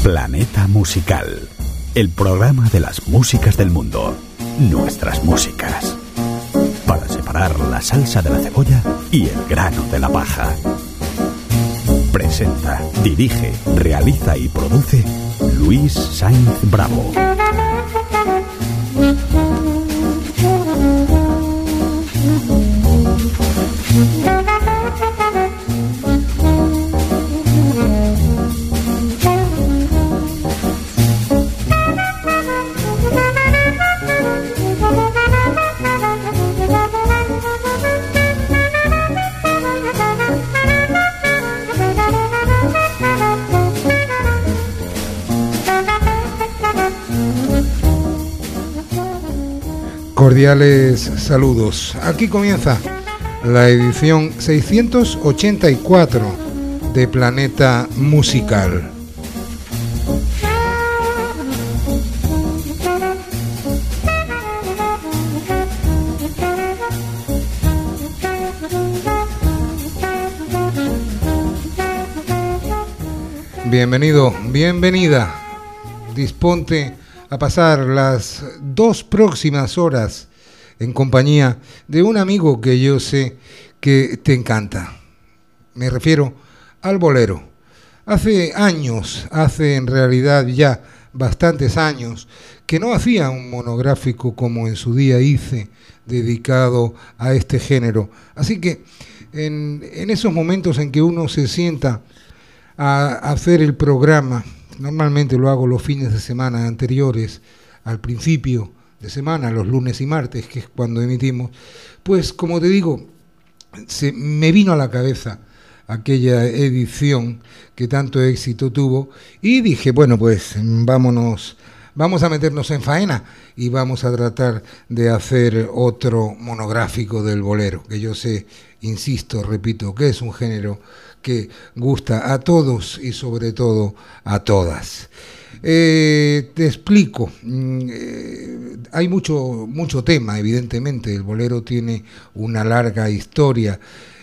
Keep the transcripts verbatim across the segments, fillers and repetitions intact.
Planeta Musical, el programa de las músicas del mundo, nuestras músicas, para separar la salsa de la cebolla y el grano de la paja. Presenta, dirige, realiza y produce Luis Sainz Bravo. Cordiales saludos. Aquí comienza la edición seiscientos ochenta y cuatro de Planeta Musical. Bienvenido, bienvenida. Disponte a pasar las dos próximas horas en compañía de un amigo que yo sé que te encanta. Me refiero al bolero. Hace años, hace en realidad ya bastantes años, que no hacía un monográfico como en su día hice, dedicado a este género. Así que en, en esos momentos en que uno se sienta a hacer el programa, normalmente lo hago los fines de semana anteriores al principio de semana, los lunes y martes, que es cuando emitimos, pues como te digo, se me vino a la cabeza aquella edición que tanto éxito tuvo y dije, bueno, pues vámonos, vamos a meternos en faena y vamos a tratar de hacer otro monográfico del bolero, que yo sé, insisto, repito, que es un género que gusta a todos y sobre todo a todas. Eh, te explico, eh, hay mucho, mucho tema, evidentemente, el bolero tiene una larga historia.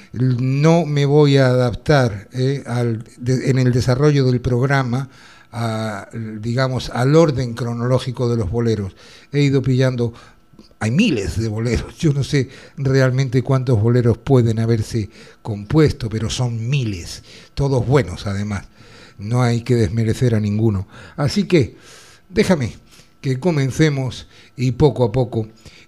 No me voy a adaptar eh, al, de, en el desarrollo del programa a, digamos, al orden cronológico de los boleros. He ido pillando. Hay miles de boleros, yo no sé realmente cuántos boleros pueden haberse compuesto, pero son miles, todos buenos además, no hay que desmerecer a ninguno. Así que déjame que comencemos y poco a poco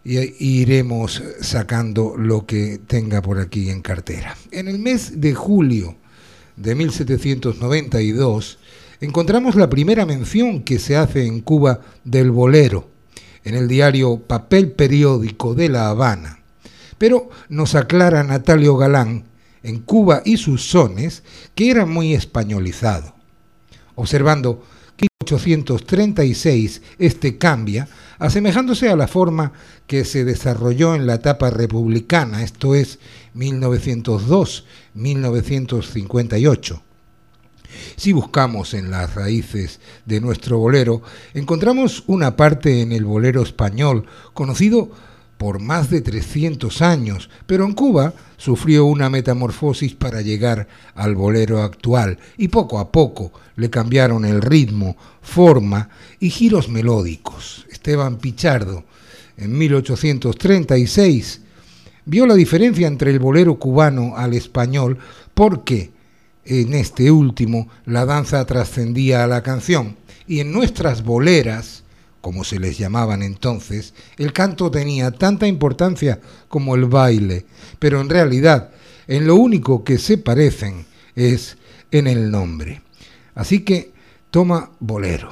iremos sacando lo que tenga por aquí en cartera. En el mes de julio de mil setecientos noventa y dos encontramos la primera mención que se hace en Cuba del bolero, en el diario Papel Periódico de La Habana. Pero nos aclara Natalio Galán, en Cuba y sus sones, que era muy españolizado. Observando que en mil ochocientos treinta y seis este cambia, asemejándose a la forma que se desarrolló en la etapa republicana, esto es mil novecientos dos a mil novecientos cincuenta y ocho. Si buscamos en las raíces de nuestro bolero, encontramos una parte en el bolero español, conocido por más de trescientos años, pero en Cuba sufrió una metamorfosis para llegar al bolero actual, y poco a poco le cambiaron el ritmo, forma y giros melódicos. Esteban Pichardo, en mil ochocientos treinta y seis, vio la diferencia entre el bolero cubano al español porque en este último, la danza trascendía a la canción, y en nuestras boleras, como se les llamaban entonces, el canto tenía tanta importancia como el baile, pero en realidad, en lo único que se parecen es en el nombre. Así que, toma bolero.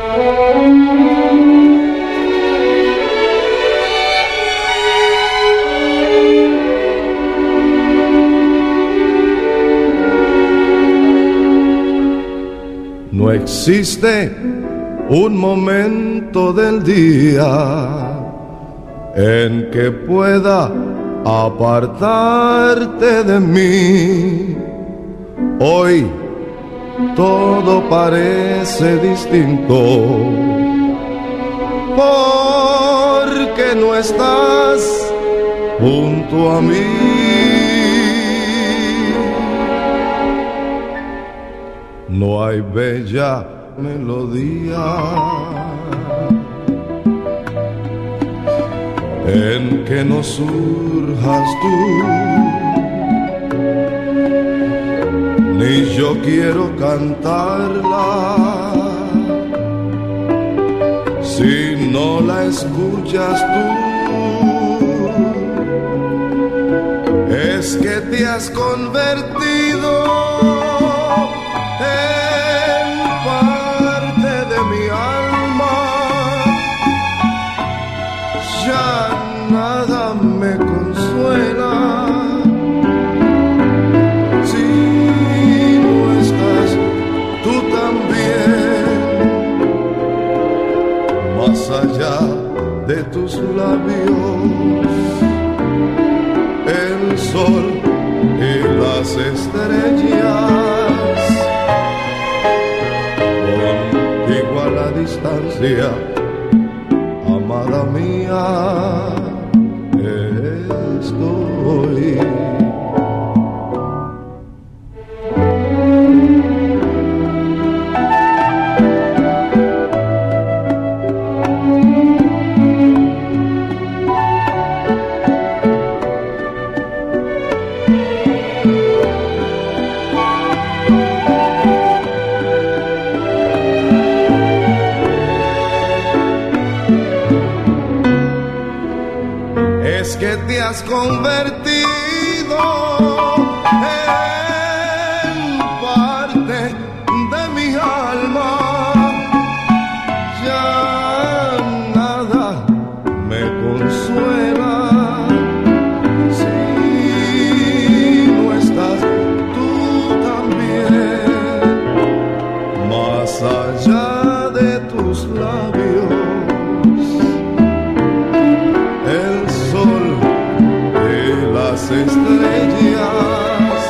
No existe un momento del día en que pueda apartarte de mí. Hoy todo parece distinto porque no estás junto a mí. No hay bella melodía en que no surjas tú, ni yo quiero cantarla si no la escuchas tú. Es que te has convertido en parte de mi alma, ya nada me consuela si no estás tú también. Más allá de tus labios, el sol y las estrellas, contigo a la distancia, amada mía, estoy. Que te has convertido en parte de mi alma, ya nada me consuela si no estás tú también. Más allá de tus labios, estrellas,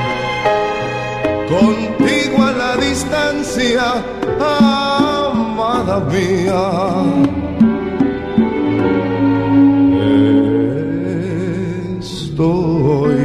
contigo a la distancia, amada mía, estoy.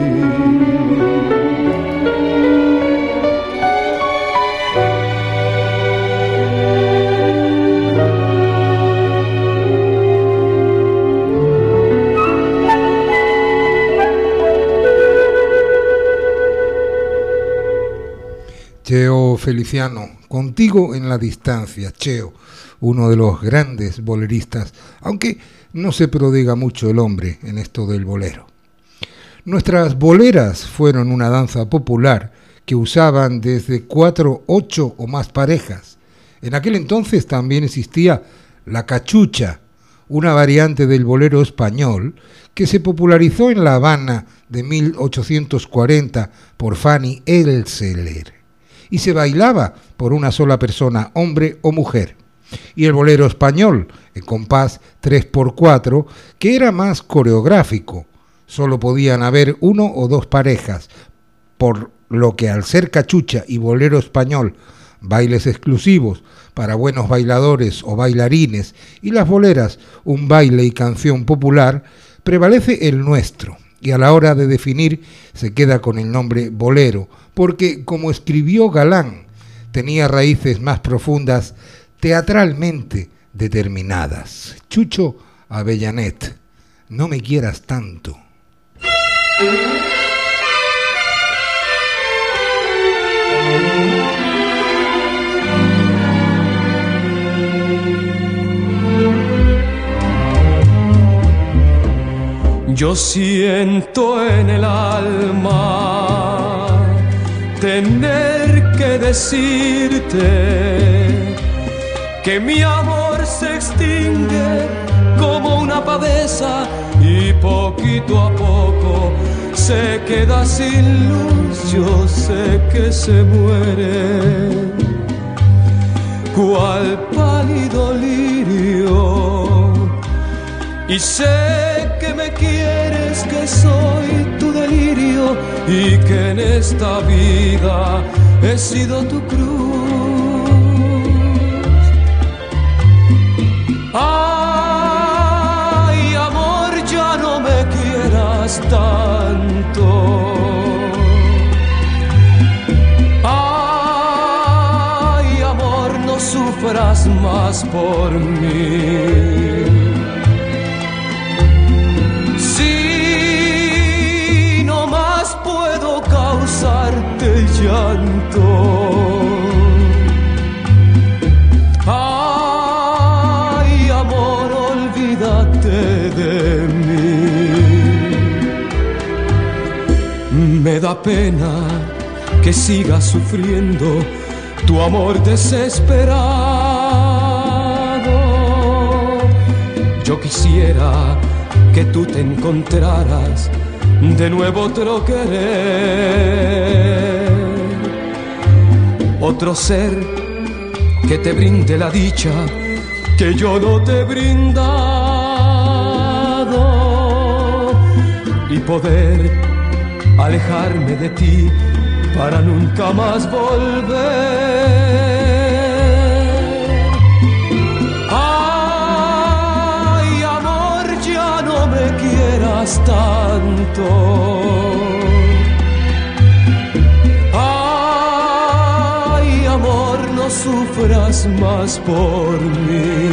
Cheo Feliciano, contigo en la distancia. Cheo, uno de los grandes boleristas, aunque no se prodiga mucho el hombre en esto del bolero. Nuestras boleras fueron una danza popular que usaban desde cuatro, ocho o más parejas. En aquel entonces también existía la cachucha, una variante del bolero español que se popularizó en La Habana de mil ochocientos cuarenta por Fanny Elseler. Y se bailaba por una sola persona, hombre o mujer. Y el bolero español, el compás tres por cuatro, que era más coreográfico. Solo podían haber uno o dos parejas, por lo que al ser cachucha y bolero español, bailes exclusivos para buenos bailadores o bailarines, y las boleras, un baile y canción popular, prevalece el nuestro. Y a la hora de definir se queda con el nombre bolero, porque, como escribió Galán, tenía raíces más profundas, teatralmente determinadas. Chucho Avellanet, no me quieras tanto. Yo siento en el alma tener que decirte que mi amor se extingue como una pavesa y poquito a poco se queda sin luz. Yo sé que se muere cual pálido lirio, y sé que me quieres, que soy tu delirio y que en esta vida he sido tu cruz. Ay, amor, ya no me quieras tanto. Ay, amor, sufras más por mí. Si no más puedo causarte llanto, ay amor, olvídate de mí. Me da pena que sigas sufriendo tu amor desesperado. Yo quisiera que tú te encontraras de nuevo otro querer, otro ser que te brinde la dicha que yo no te he brindado, y poder alejarme de ti para nunca más volver. Ay, amor, ya no me quieras tanto. Ay, amor, no sufras más por mí.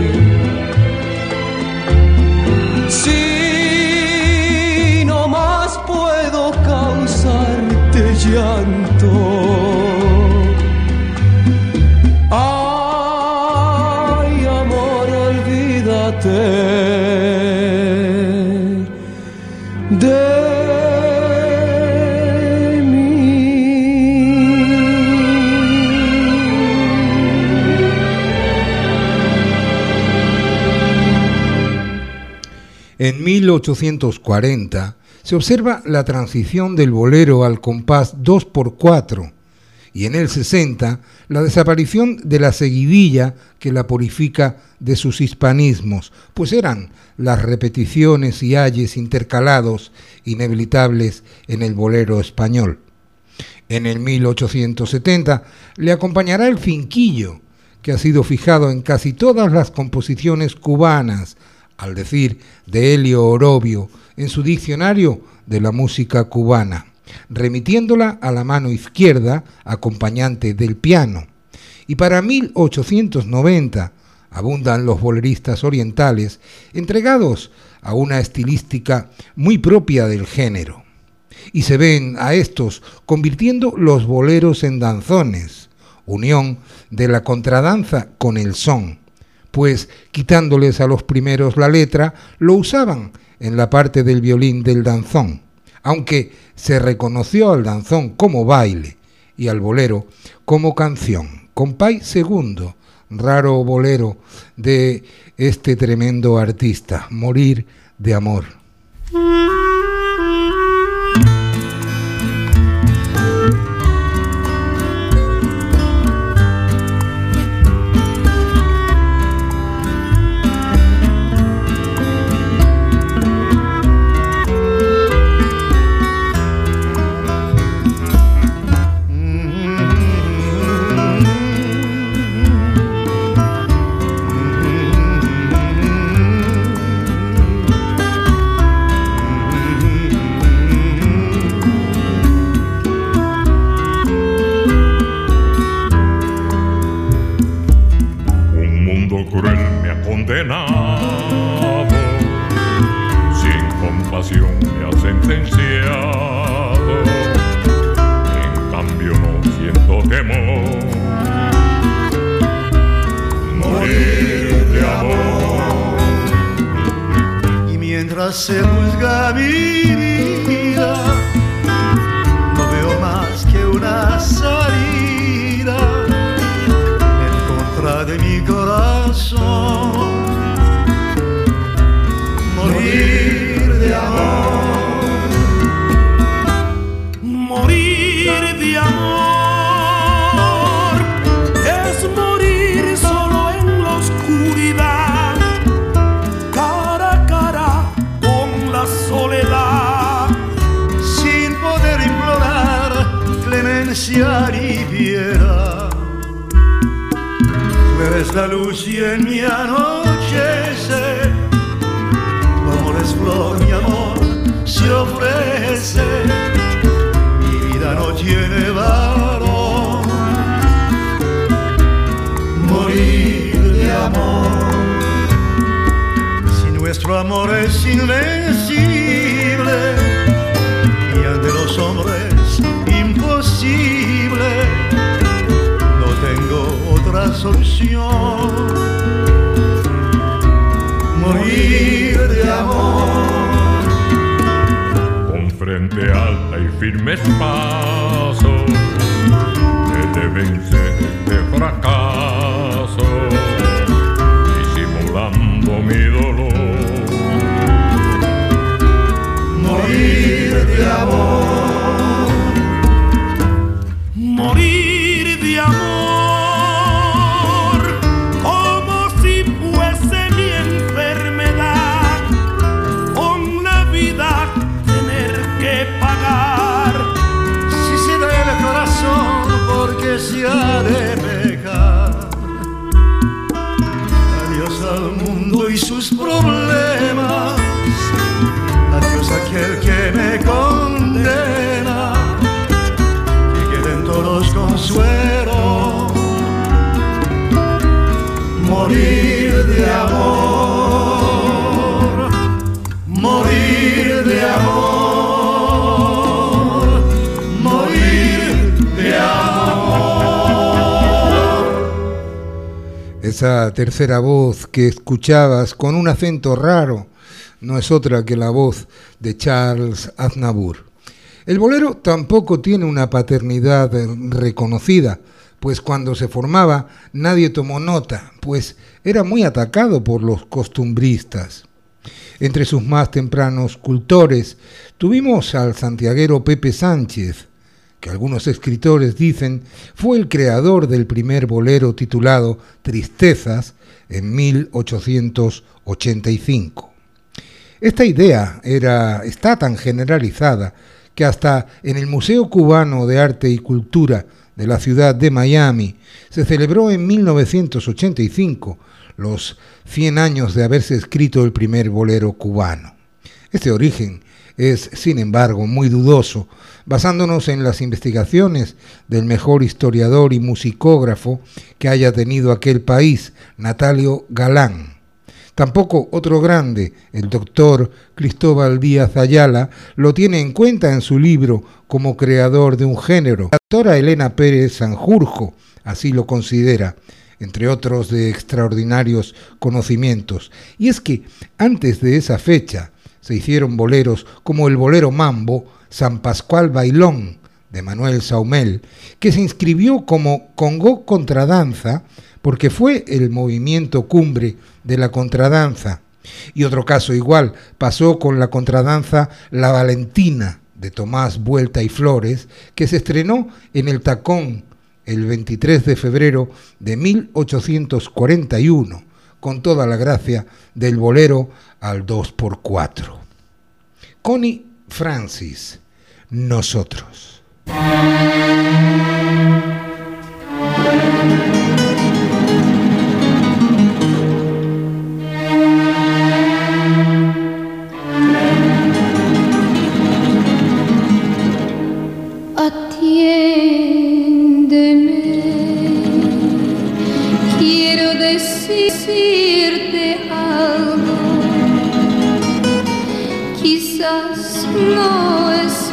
Si no más puedo causarte llanto, ay amor, olvídate de En mil ochocientos cuarenta se observa la transición del bolero al compás dos por cuatro y en el sesenta la desaparición de la seguidilla que la purifica de sus hispanismos, pues eran las repeticiones y ayes intercalados inevitables en el bolero español. En el mil ochocientos setenta le acompañará el finquillo, que ha sido fijado en casi todas las composiciones cubanas, al decir de Helio Orobio en su diccionario de la música cubana, remitiéndola a la mano izquierda, acompañante del piano. Y para mil ochocientos noventa abundan los boleristas orientales, entregados a una estilística muy propia del género. Y se ven a estos convirtiendo los boleros en danzones, unión de la contradanza con el son, pues quitándoles a los primeros la letra, lo usaban en la parte del violín del danzón, aunque se reconoció al danzón como baile y al bolero como canción. Compay segundo, raro bolero de este tremendo artista, Morir de amor. Sin compasión me ha sentenciado, en cambio no siento temor. Morir de amor. Y mientras se juzga mi vida, no veo más que una salida en contra de mi corazón. Morir de amor, morir de amor, es morir solo en la oscuridad, cara a cara con la soledad, sin poder implorar clemencia ni piedad. Tú eres la luz y en mi anochece, flor, mi amor, se ofrece, mi vida no tiene valor. Morir nuestro amor es invencible y ante los hombres imposible. No tengo otra solución, morir de amor. Con frente alta y firmes pasos, he de vencer este fracaso, disimulando mi dolor. Morir de amor, morir de amor, como si fuese mi enfermedad, con la vida tener que pagar. si se da el corazón porque se ha de pecar. Adiós al mundo y sus problemas, adiós a aquel que me condena, que queden todos consuelos. Morir de amor, morir de amor, morir de amor. Esa tercera voz que escuchabas con un acento raro no es otra que la voz de Charles Aznavour. El bolero tampoco tiene una paternidad reconocida, pues cuando se formaba nadie tomó nota, pues era muy atacado por los costumbristas. Entre sus más tempranos cultores tuvimos al santiaguero Pepe Sánchez, que algunos escritores dicen fue el creador del primer bolero titulado Tristezas en mil ochocientos ochenta y cinco. Esta idea era, está tan generalizada que hasta en el Museo Cubano de Arte y Cultura de la ciudad de Miami se celebró en mil novecientos ochenta y cinco los cien años de haberse escrito el primer bolero cubano. Este origen es, sin embargo, muy dudoso, basándonos en las investigaciones del mejor historiador y musicógrafo que haya tenido aquel país, Natalio Galán. Tampoco otro grande, el doctor Cristóbal Díaz Ayala, lo tiene en cuenta en su libro como creador de un género. La doctora Elena Pérez Sanjurjo así lo considera, entre otros de extraordinarios conocimientos. Y es que antes de esa fecha se hicieron boleros como el bolero mambo San Pascual Bailón de Manuel Saumel, que se inscribió como Congo Contradanza porque fue el movimiento cumbre de la contradanza. Y otro caso igual pasó con la contradanza La Valentina de Tomás Vuelta y Flores, que se estrenó en el Tacón el veintitrés de febrero de mil ochocientos cuarenta y uno, con toda la gracia del bolero al dos por cuatro. Connie Francis, Nosotros. Atiéndeme, quiero decirte algo, quizás no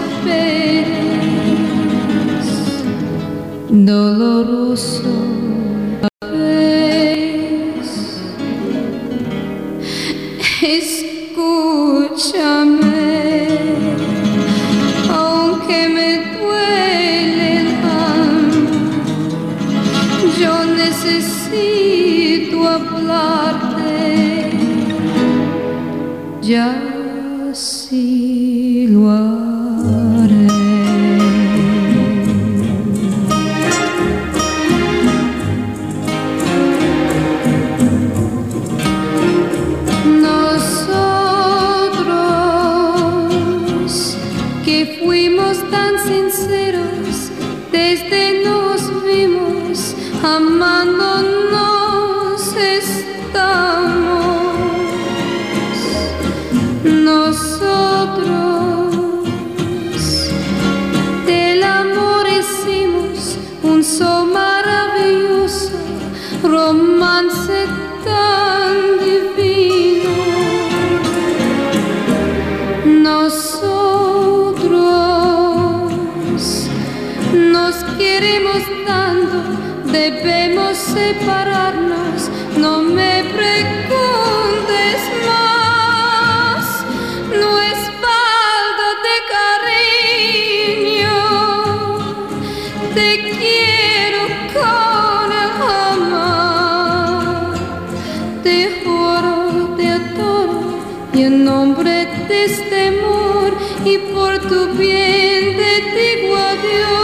esperes, doloroso es, escúchame. Necesito hablarte, ya sí lo haré. Nosotros que fuimos tan sinceros desde nos vimos, amándonos estamos. Nosotros del amor hicimos un so maravilloso, romance tan divino. nosotros nos queremos tanto, debemos separarnos, no me preguntes más, no es falta de cariño, te quiero con el amor, te juro, te adoro, y en nombre de este amor y por tu bien te digo adiós.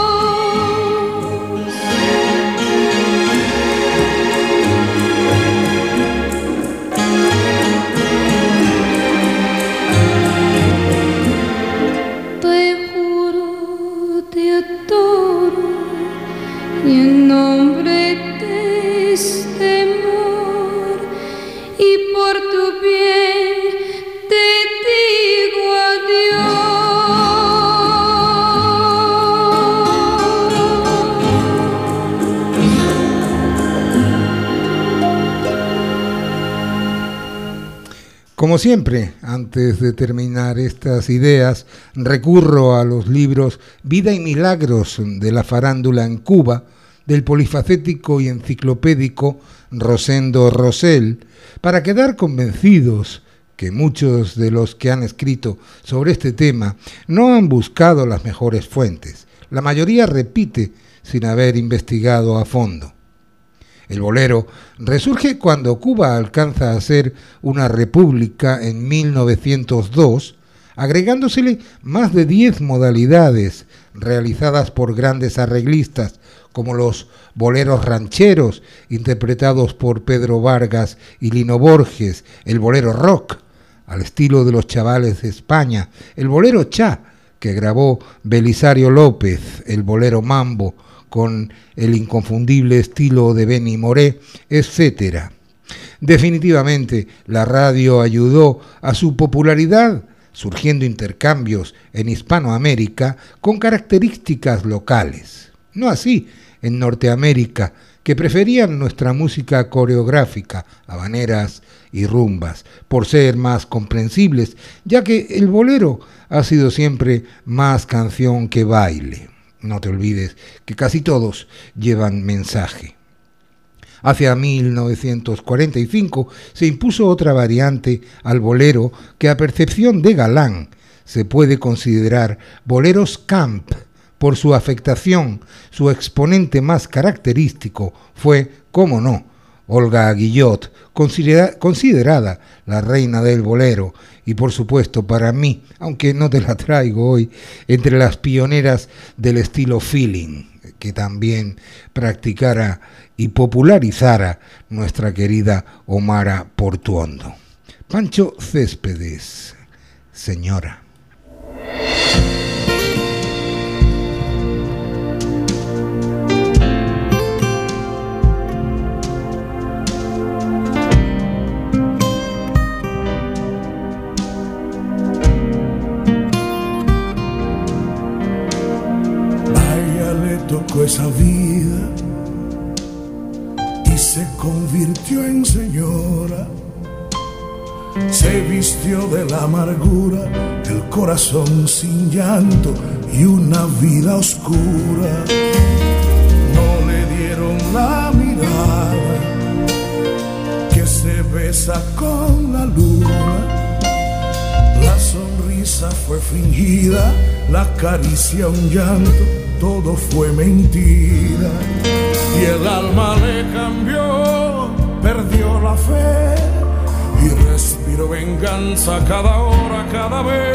Y en nombre de este amor y por tu bien te digo Como siempre, antes de terminar estas ideas, recurro a los libros Vida y Milagros de la farándula en Cuba, del polifacético y enciclopédico Rosendo Rosell, para quedar convencidos que muchos de los que han escrito sobre este tema no han buscado las mejores fuentes. La mayoría repite sin haber investigado a fondo. El bolero resurge cuando Cuba alcanza a ser una república en mil novecientos dos, agregándosele más de diez modalidades realizadas por grandes arreglistas, como los boleros rancheros, interpretados por Pedro Vargas y Lino Borges, el bolero rock, al estilo de los Chavales de España, el bolero cha, que grabó Belisario López, el bolero mambo, con el inconfundible estilo de Benny Moré, etcétera. Definitivamente, la radio ayudó a su popularidad, surgiendo intercambios en Hispanoamérica con características locales. No así en Norteamérica, que preferían nuestra música coreográfica, habaneras y rumbas, por ser más comprensibles, ya que el bolero ha sido siempre más canción que baile. No te olvides que casi todos llevan mensaje. Hacia mil novecientos cuarenta y cinco se impuso otra variante al bolero que a percepción de galán se puede considerar boleros camp. Por su afectación, su exponente más característico fue, cómo no, Olga Guillot, considera- considerada la reina del bolero, y por supuesto para mí, aunque no te la traigo hoy, entre las pioneras del estilo feeling, que también practicara y popularizara nuestra querida Omara Portuondo. Pancho Céspedes, Señora. Tocó esa vida y se convirtió en señora, se vistió de la amargura, el corazón sin llanto y una vida oscura. No le dieron la mirada que se besa con la luna, la sonrisa fue fingida, la caricia un llanto, todo fue mentira. Y el alma le cambió, perdió la fe y respiró venganza cada hora, cada vez.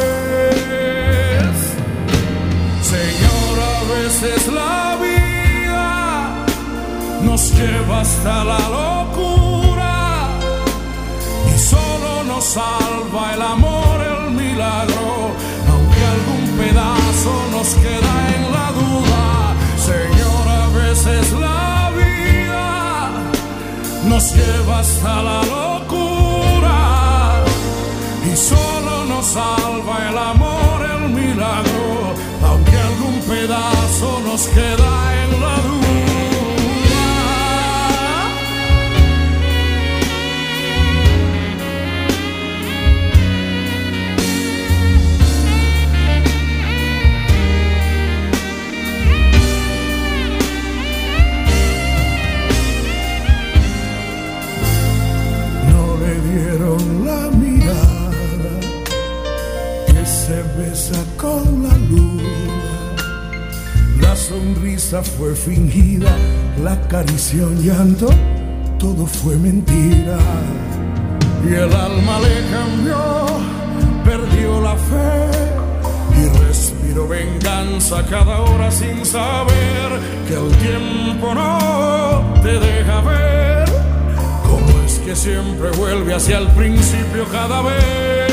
Señora, a veces la vida nos lleva hasta la locura y solo nos salva el amor, el milagro, aunque algún pedazo nos queda en la duda. Señora, a veces la vida nos lleva hasta la locura y solo nos salva el amor, el milagro, aunque algún pedazo nos queda en la duda. besa con la luna. La sonrisa fue fingida, la caricia un llanto, todo fue mentira. Y el alma le cambió, perdió la fe y respiró venganza cada hora sin saber que el tiempo no te deja ver cómo es que siempre vuelve hacia el principio cada vez.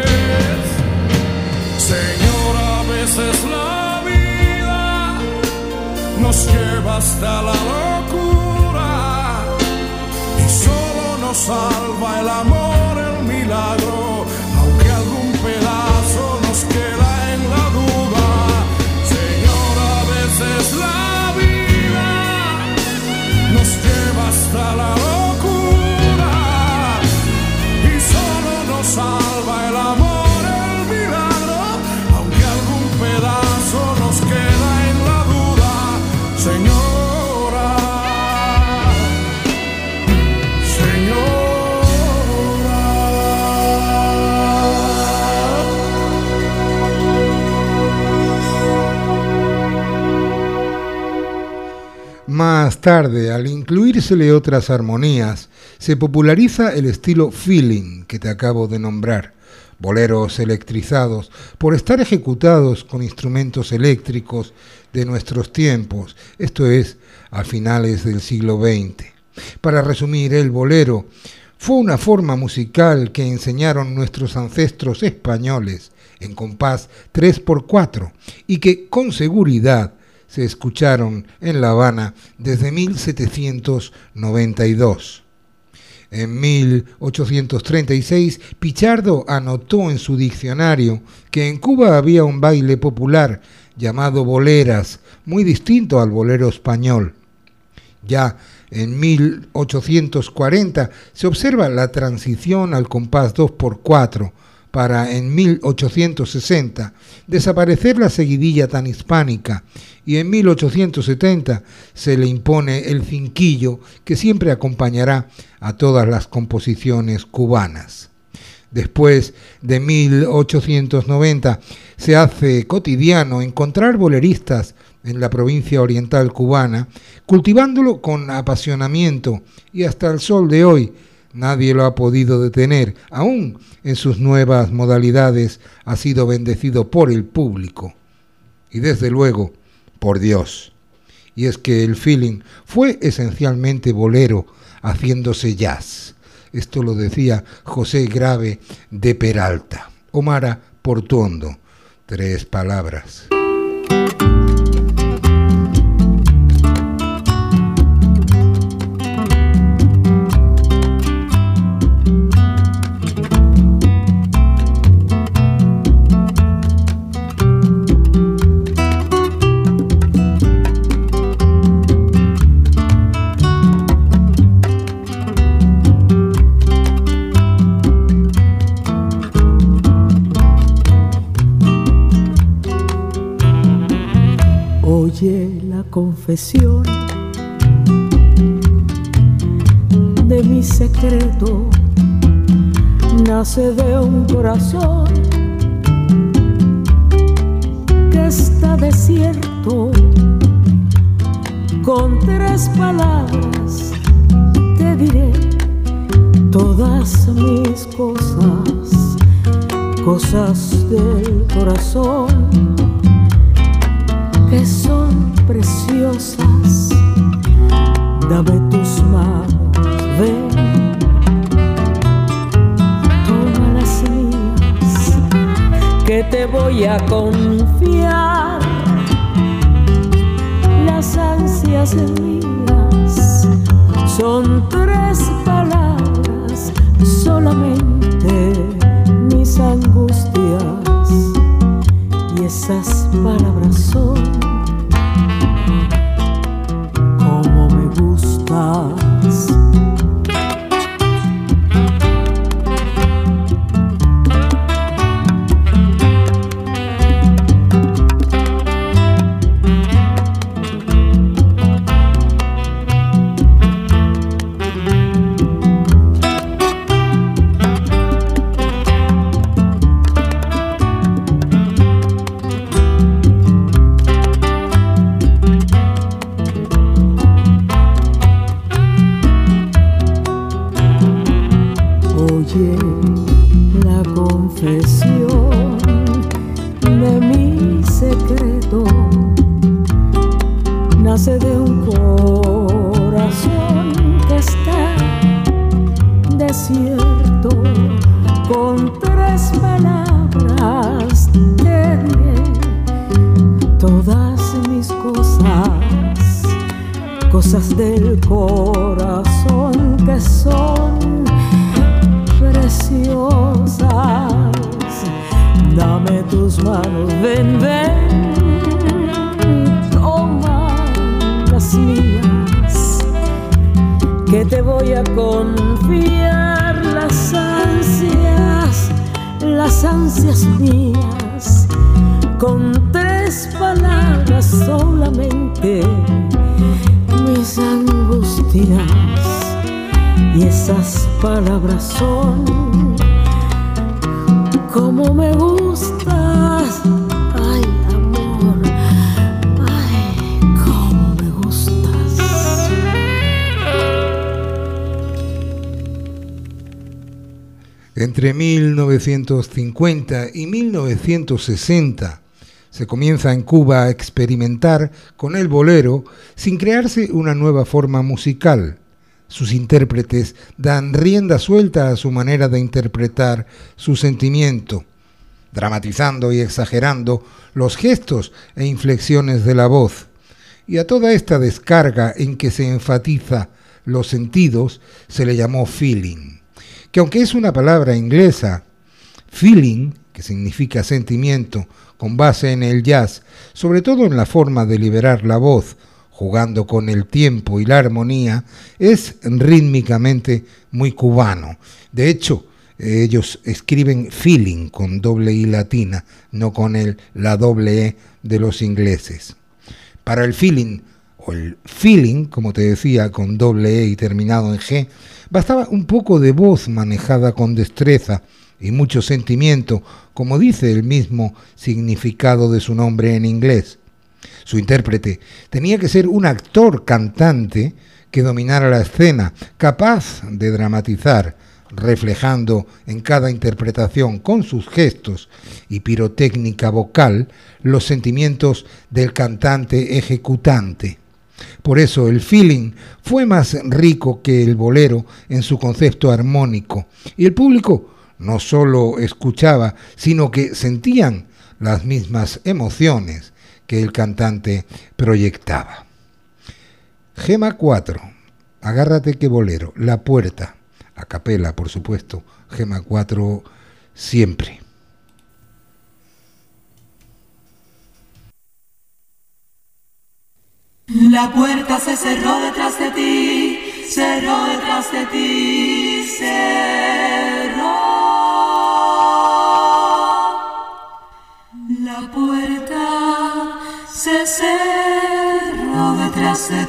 Señora, a veces la vida nos lleva hasta la locura y solo nos salva el amor, el milagro, aunque algún pedazo nos queda en la duda. Señora, a veces la vida nos lleva hasta la locura y solo nos salva el amor, el milagro, aunque algún pedazo nos queda en la duda. Señora, Más tarde, al incluírsele otras armonías, se populariza el estilo feeling que te acabo de nombrar, boleros electrizados por estar ejecutados con instrumentos eléctricos de nuestros tiempos, esto es, a finales del siglo veinte. Para resumir, el bolero fue una forma musical que enseñaron nuestros ancestros españoles en compás tres por cuatro y que con seguridad se escucharon en La Habana desde mil setecientos noventa y dos. En mil ochocientos treinta y seis, Pichardo anotó en su diccionario que en Cuba había un baile popular llamado boleras, muy distinto al bolero español. Ya en mil ochocientos cuarenta se observa la transición al compás dos por cuatro, para en mil ochocientos sesenta desaparecer la seguidilla tan hispánica y en mil ochocientos setenta se le impone el cinquillo que siempre acompañará a todas las composiciones cubanas. Después de mil ochocientos noventa se hace cotidiano encontrar boleristas en la provincia oriental cubana, cultivándolo con apasionamiento y hasta el sol de hoy nadie lo ha podido detener, aún en sus nuevas modalidades ha sido bendecido por el público y desde luego por Dios. Y es que el feeling fue esencialmente bolero haciéndose jazz. Esto lo decía José Grave de Peralta. Omara Portuondo, tres palabras. Oye la confesión de mi secreto, nace de un corazón que está desierto. Con tres palabras te diré todas mis cosas, cosas del corazón que son preciosas. Dame tus manos, ven, toma las mías, que te voy a confiar las ansias mías. Son tres palabras solamente, mis angustias, y esas palabras son como me gustas. de mi secreto nace de un corazón que está desierto. Con tres palabras te diré todas mis cosas, cosas del corazón que son preciosas. Dame tus manos, ven, ven, toma las mías, que te voy a confiar las ansias, las ansias mías. Con tres palabras solamente mis angustias, y esas palabras son: como me gustas, ay amor, ay, como me gustas. Entre mil novecientos cincuenta y mil novecientos sesenta se comienza en Cuba a experimentar con el bolero sin crearse una nueva forma musical. Sus intérpretes dan rienda suelta a su manera de interpretar su sentimiento, dramatizando y exagerando los gestos e inflexiones de la voz. Y a toda esta descarga en que se enfatiza los sentidos se le llamó feeling, que aunque es una palabra inglesa, feeling, que significa sentimiento, con base en el jazz, sobre todo en la forma de liberar la voz, jugando con el tiempo y la armonía, es rítmicamente muy cubano. De hecho, ellos escriben feeling con doble I latina, no con el, la doble E de los ingleses. Para el feeling, o el feeling, como te decía, con doble E y terminado en G, bastaba un poco de voz manejada con destreza y mucho sentimiento, como dice el mismo significado de su nombre en inglés. Su intérprete tenía que ser un actor cantante que dominara la escena, capaz de dramatizar, reflejando en cada interpretación con sus gestos y pirotécnica vocal los sentimientos del cantante ejecutante. Por eso el feeling fue más rico que el bolero en su concepto armónico, y el público no solo escuchaba, sino que sentían las mismas emociones que el cantante proyectaba. Gema cuatro, Agárrate que bolero, La Puerta, a capela por supuesto, Gema cuatro siempre. La puerta se cerró detrás de ti, cerró detrás de ti, cerró. La puerta se cerró detrás de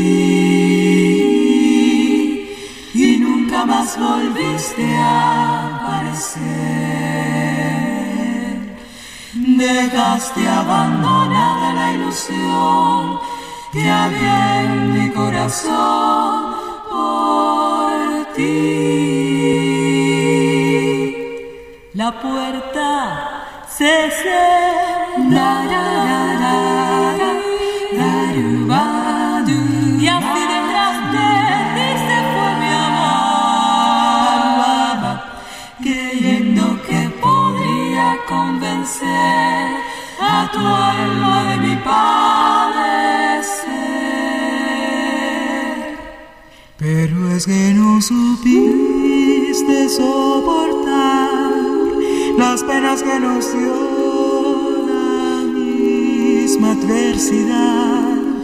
ti y nunca más volviste a aparecer. Dejaste abandonada la ilusión que había en mi corazón por ti. La puerta se cerró y así detrás de ti se fue mi amor, creyendo que podría convencer a tu alma de mi padecer. Pero es que no supiste soportar las penas que nos dio la misma adversidad,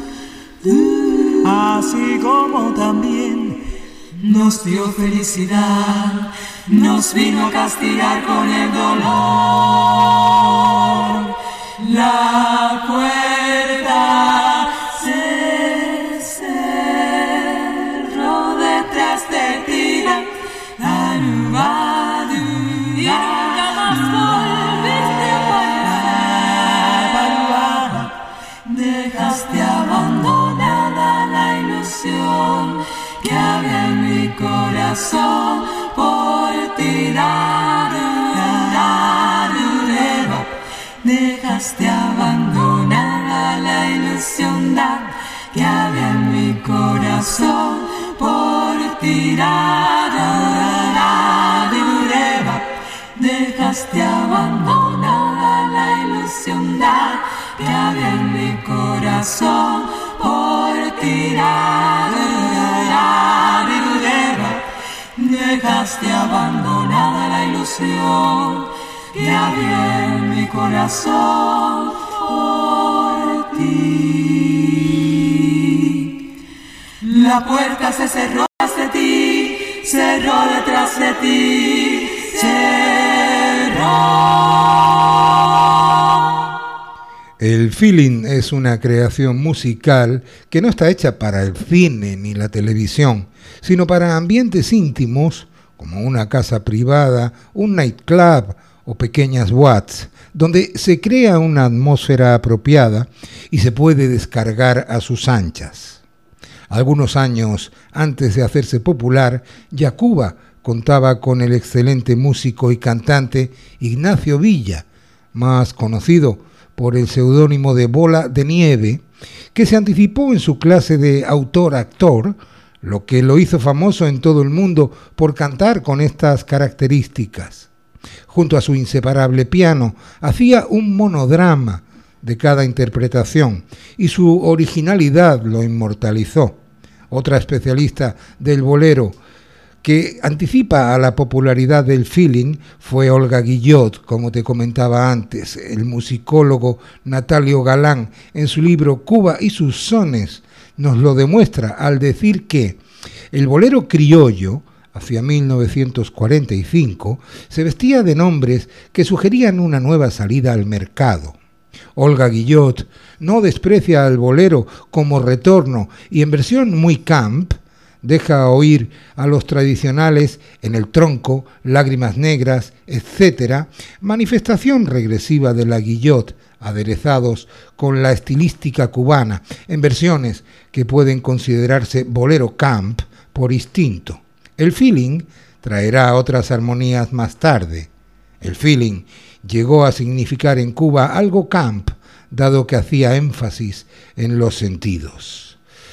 así como también nos dio felicidad, nos vino a castigar con el dolor. La puerta se cerró detrás de ti, y nunca más volviste a aparecer. Dejaste abandonada la ilusión que había en mi corazón por ti. Dejaste dejaste abandonada la ilusión que había en mi corazón por tirar. Dejaste abandonada la ilusión que había en mi corazón por tirar. Dejaste abandonada la ilusión que había en mi corazón por ti. La puerta se cerró detrás de ti, cerró detrás de ti, cerró. El feeling es una creación musical que no está hecha para el cine ni la televisión, sino para ambientes íntimos como una casa privada, un nightclub o pequeñas boates, donde se crea una atmósfera apropiada y se puede descargar a sus anchas. Algunos años antes de hacerse popular, Yacuba contaba con el excelente músico y cantante Ignacio Villa, más conocido por el seudónimo de Bola de Nieve, que se anticipó en su clase de autor-actor, lo que lo hizo famoso en todo el mundo por cantar con estas características. Junto a su inseparable piano, hacía un monodrama de cada interpretación y su originalidad lo inmortalizó. Otra especialista del bolero que anticipa a la popularidad del feeling fue Olga Guillot, como te comentaba antes. El musicólogo Natalio Galán, en su libro Cuba y sus sones, nos lo demuestra al decir que el bolero criollo, hacia mil novecientos cuarenta y cinco, se vestía de nombres que sugerían una nueva salida al mercado. Olga Guillot no desprecia al bolero como retorno y en versión muy camp, deja oír a los tradicionales En el tronco, Lágrimas negras, etcétera, manifestación regresiva de la Guillot, aderezados con la estilística cubana, en versiones que pueden considerarse bolero camp por instinto. El feeling traerá otras armonías más tarde. El feeling llegó a significar en Cuba algo camp, dado que hacía énfasis en los sentidos.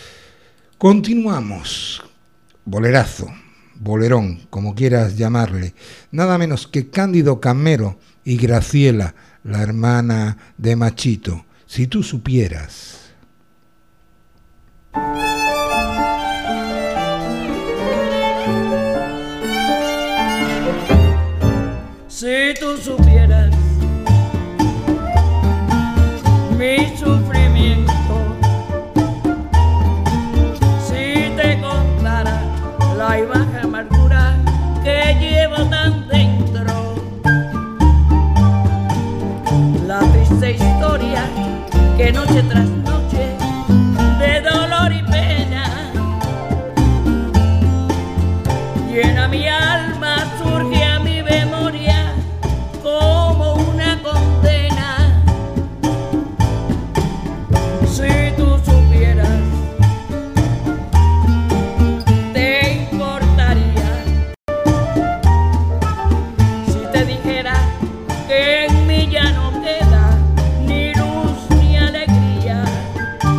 Continuamos. Bolerazo, bolerón, como quieras llamarle, nada menos que Cándido Camero y Graciela, la hermana de Machito. Si tú supieras. Si tú supieras mi sufrimiento, si te contara la baja amargura que llevo tan dentro, la triste historia que noche tras noche de dolor y pena llena mi alma, surge a mi memoria como una condena. Si tú supieras, te importaría si te dijera que en mí ya no queda ni luz ni alegría,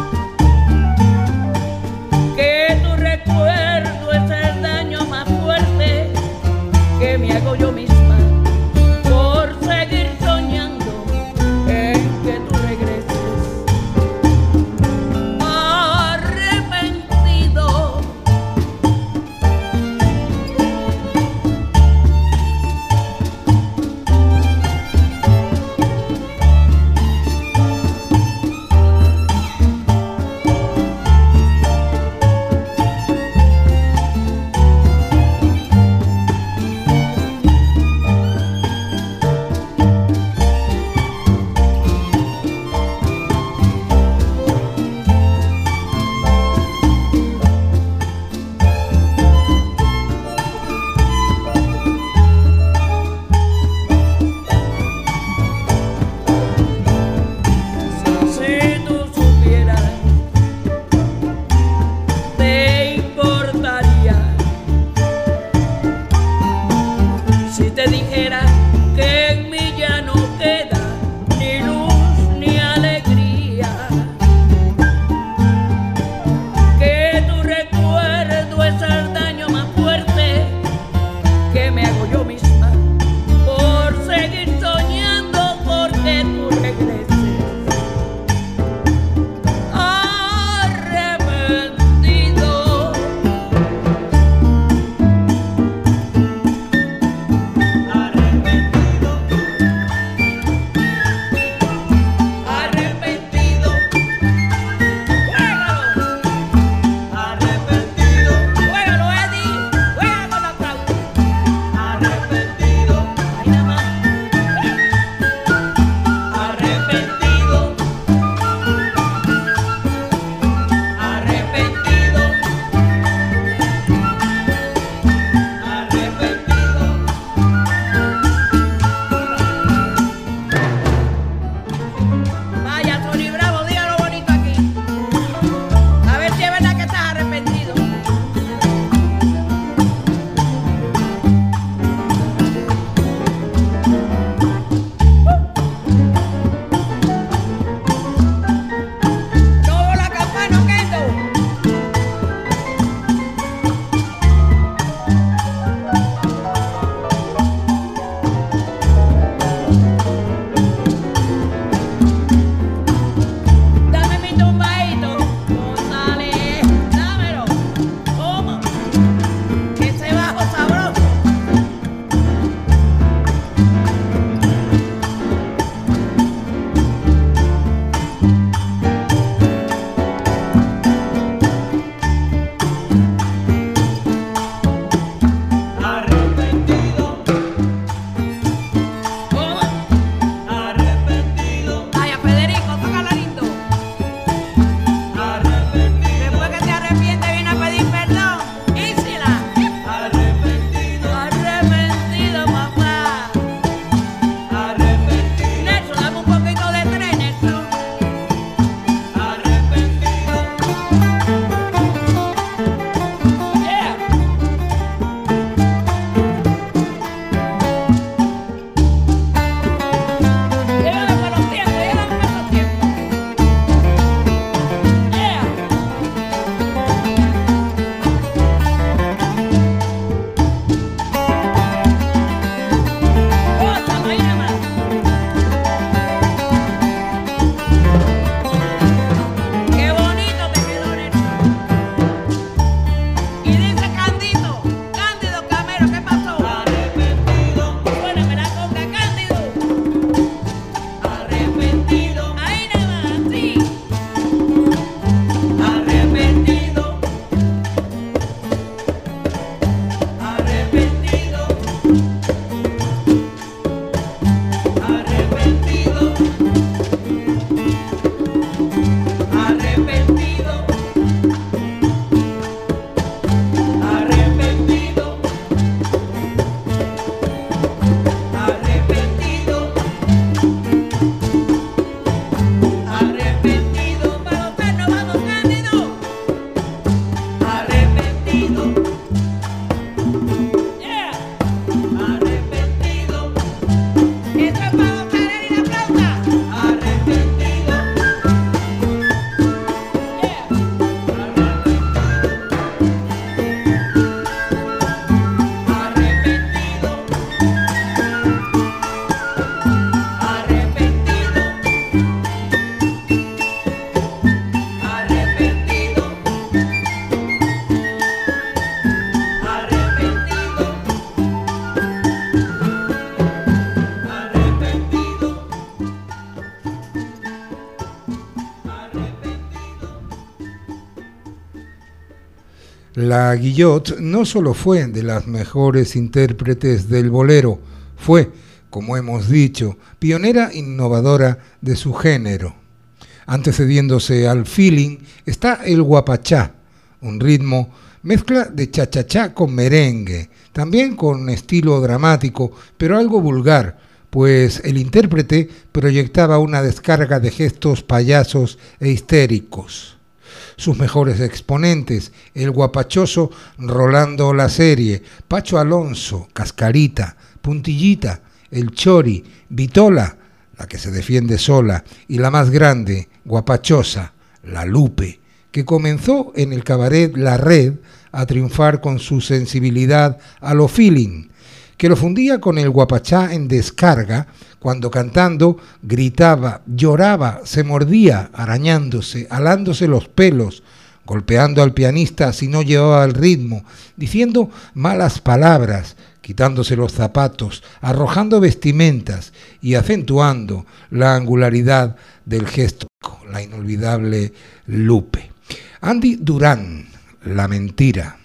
La Guillot no solo fue de las mejores intérpretes del bolero, fue, como hemos dicho, pionera innovadora de su género. Antecediéndose al feeling está el guapachá, un ritmo mezcla de cha-cha-cha con merengue, también con estilo dramático, pero algo vulgar, pues el intérprete proyectaba una descarga de gestos payasos e histéricos. Sus mejores exponentes, el guapachoso Rolando La Serie, Pacho Alonso, Cascarita, Puntillita, El Chori, Vitola, la que se defiende sola, y la más grande, guapachosa, La Lupe, que comenzó en el cabaret La Red a triunfar con su sensibilidad a lo feeling, que lo fundía con el guapachá en descarga, cuando cantando gritaba, lloraba, se mordía, arañándose, alándose los pelos, golpeando al pianista si no llevaba el ritmo, diciendo malas palabras, quitándose los zapatos, arrojando vestimentas y acentuando la angularidad del gesto, la inolvidable Lupe. Andy Durán, La Mentira.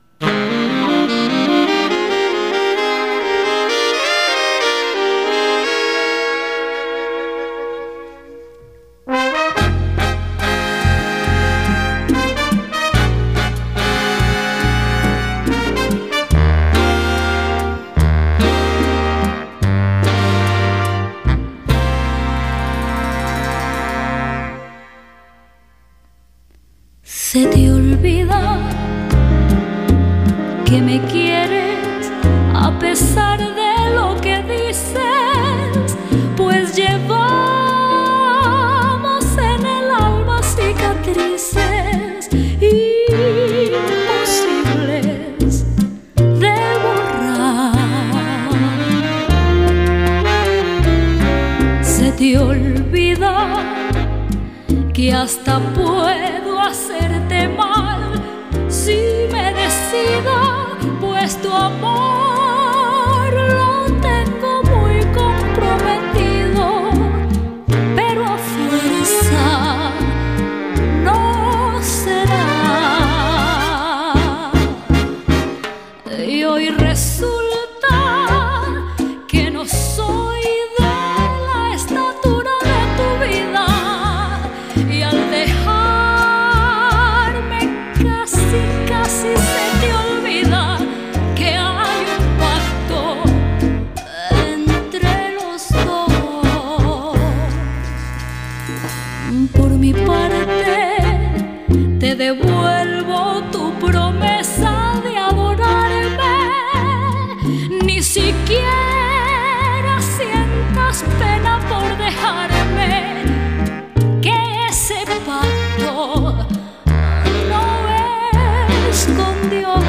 Se te olvida que me quieres a pesar de lo que dices, pues llevamos en el alma cicatrices imposibles de borrar. Se te olvida que hasta puedo hacerte mal si me decido, pues tu amor lo tengo muy comprometido, pero a fuerza no será. Y hoy resulta que no soy de la estatura de tu vida, y al dejarme casi, casi se te olvida que hay un pacto entre los dos. Por mi parte te devuelvo tu promesa de adorarme, ni siquiera sientas pena por dejarme, que ese pacto no es con Dios.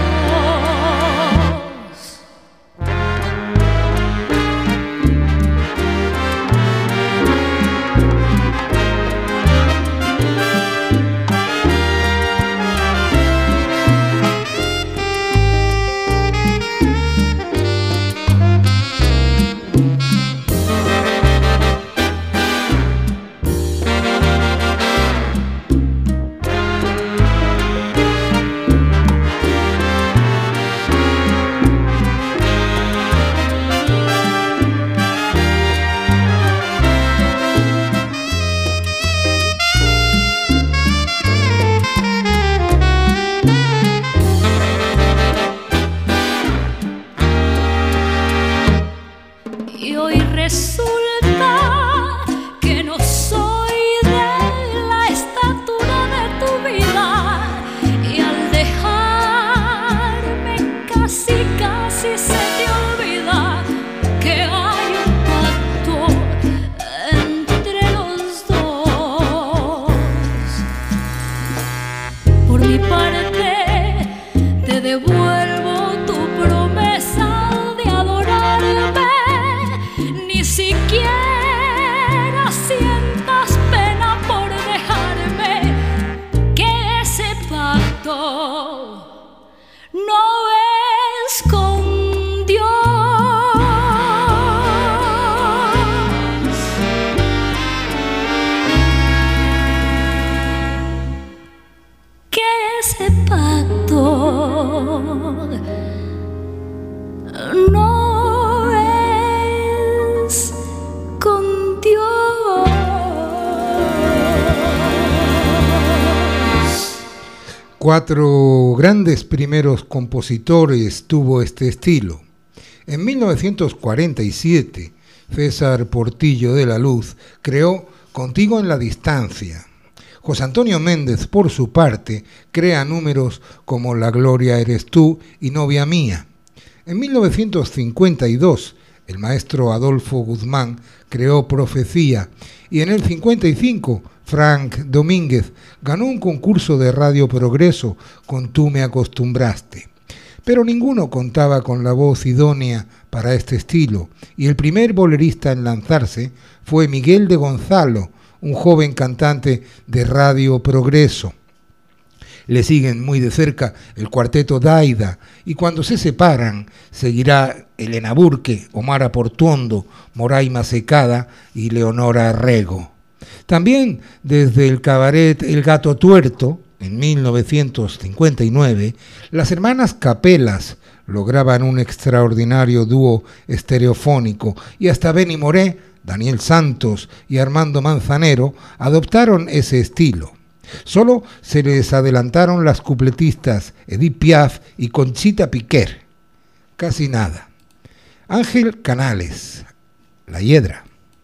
Cuatro grandes primeros compositores tuvo este estilo. En mil novecientos cuarenta y siete, César Portillo de la Luz creó Contigo en la Distancia. José Antonio Méndez, por su parte, crea números como La Gloria eres tú y Novia mía. En mil novecientos cincuenta y dos, el maestro Adolfo Guzmán creó Profecía, y en el cincuenta y cinco, Frank Domínguez ganó un concurso de Radio Progreso con Tú me acostumbraste. Pero ninguno contaba con la voz idónea para este estilo, y el primer bolerista en lanzarse fue Miguel de Gonzalo, un joven cantante de Radio Progreso. Le siguen muy de cerca el cuarteto Daida, y cuando se separan seguirá Elena Burke, Omar Aportuondo, Moraima Secada y Leonora Rego. También desde el cabaret El Gato Tuerto, en mil novecientos cincuenta y nueve, las hermanas Capelas lograban un extraordinario dúo estereofónico, y hasta Benny Moré, Daniel Santos y Armando Manzanero adoptaron ese estilo. Solo se les adelantaron las cupletistas Edith Piaf y Conchita Piquer. Casi nada. Ángel Canales, La Hiedra.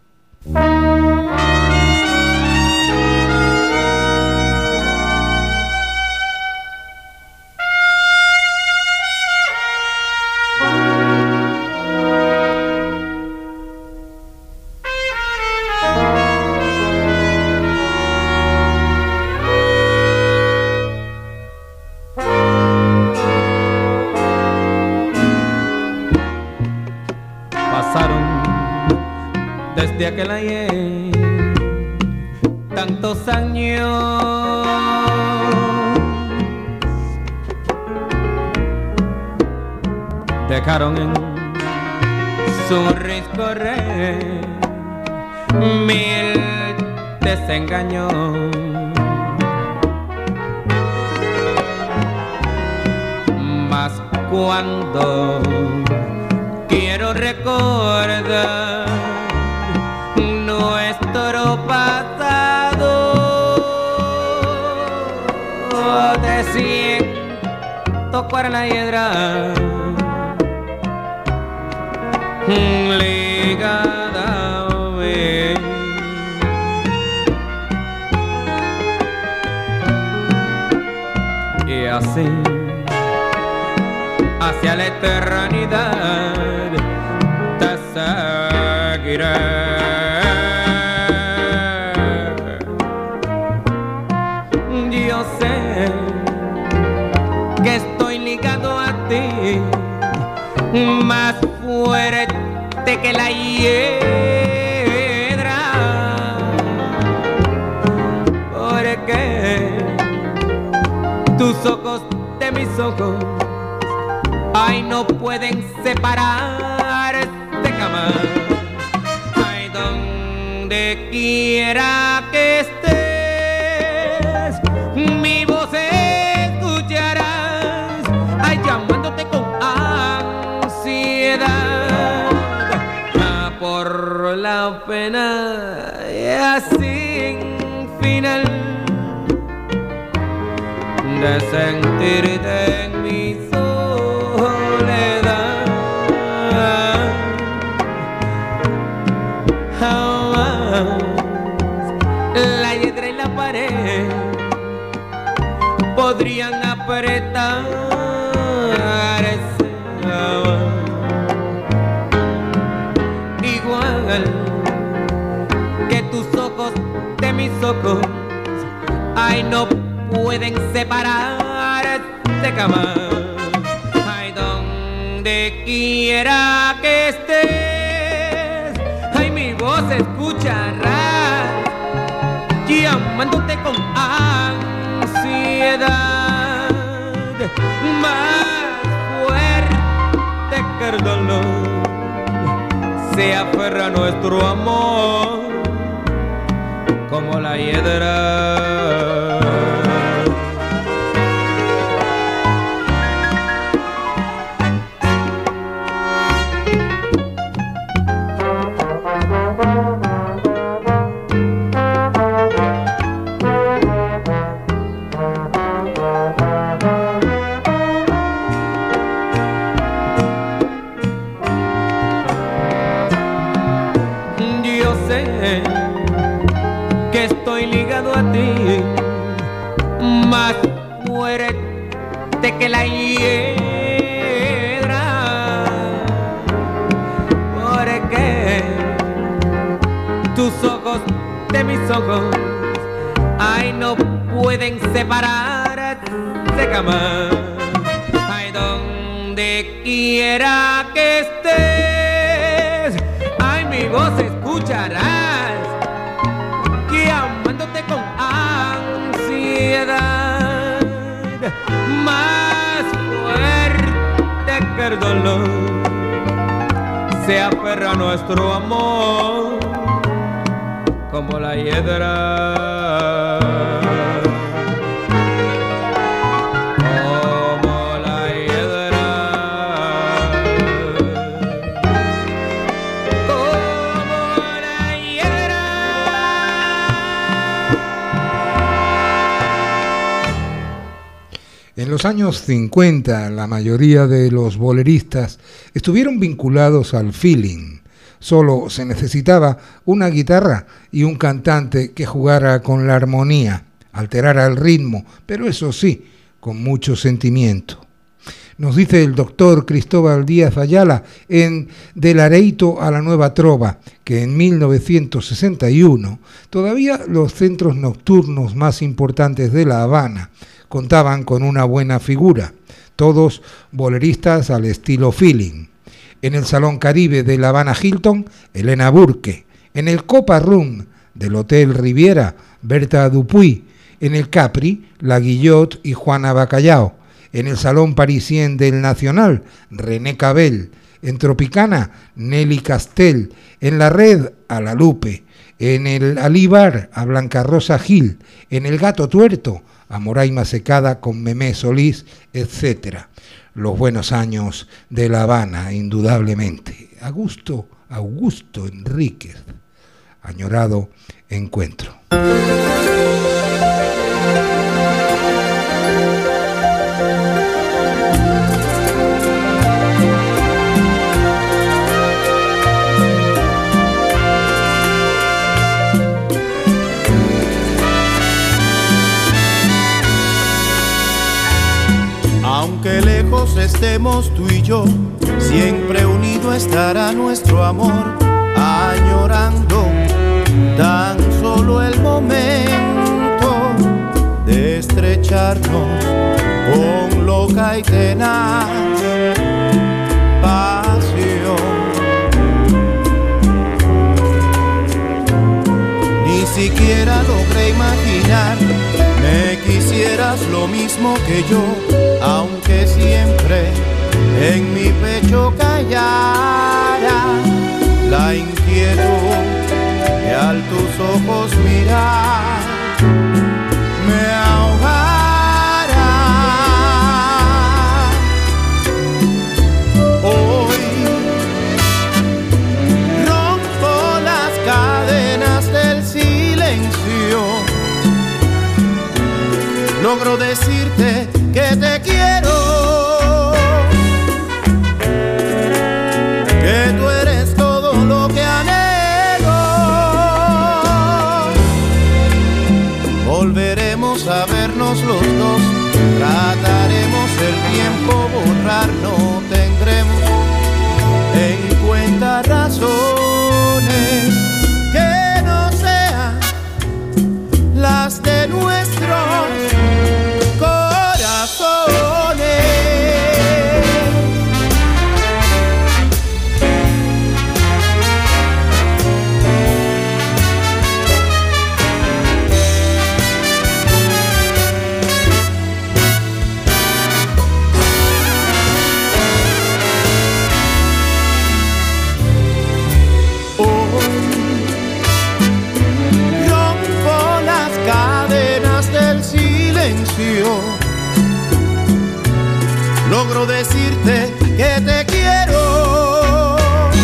Desde aquel ayer, tantos años, dejaron en su recorrer mil desengaños. Mas cuando quiero recordar nuestro pasado, te siento con la hiedra ligada a mí. Y así hacia la eternidad te seguiré. Que estoy ligado a ti, más fuerte que la hiedra, porque tus ojos de mis ojos, ay, no pueden separarse jamás. Ay, donde quiera que estés, mi voz escucharás, ay, llamándote con ansiedad, ah, por la pena ya sin final de sentirte en mi soledad. Jamás la hiedra y la pared podrían apretar ese amor. Igual que tus ojos de mis ojos, ay, no pueden separarse jamás. Ay, donde quiera que estés, ay, mi voz escucharás, llamándote con ansiedad, más fuerte que el dolor se aferra nuestro amor como la hiedra. estoy ligado a ti, más fuerte que la hiedra, porque tus ojos de mis ojos, ay, no pueden separarse jamás. Ay, donde quiera que estés, ay, mi voz escucharás, que amándote con ansiedad, más fuerte que el dolor, se aferra a nuestro amor como la hiedra. Como la hiedra. Como la hiedra. En los años cincuenta, la mayoría de los boleristas estuvieron vinculados al feeling. Solo se necesitaba una guitarra y un cantante que jugara con la armonía, alterara el ritmo, pero eso sí, con mucho sentimiento. Nos dice el doctor Cristóbal Díaz Ayala en Del Areito a la Nueva Trova, que en mil novecientos sesenta y uno todavía los centros nocturnos más importantes de La Habana contaban con una buena figura, todos boleristas al estilo feeling. En el Salón Caribe de La Habana Hilton, Elena Burke. En el Copa Room del Hotel Riviera, Berta Dupuy. En el Capri, La Guillot y Juana Bacallao. En el Salón Parisien del Nacional, René Cabel. En Tropicana, Nelly Castel. En la Red, a La Lupe. En el Alíbar, a Blanca Rosa Gil. En el Gato Tuerto, a Moraima Secada con Memé Solís, etcétera. Los buenos años de La Habana, indudablemente. Augusto, Augusto Enríquez, añorado encuentro. Aunque lejos estemos tú y yo, siempre unido estará nuestro amor, añorando tan solo el momento de estrecharnos con loca y tenaz pasión. Ni siquiera logré imaginar me quisieras lo mismo que yo, aunque siempre en mi pecho callara la inquietud que al tus ojos mirar me ahogará. Hoy rompo las cadenas del silencio, logro decirte que te quiero, que tú eres todo lo que anhelo. Volveremos a vernos los dos, trataremos el tiempo borrar, no tendremos en cuenta razones que no sean las de nuestros logro decirte que te quiero,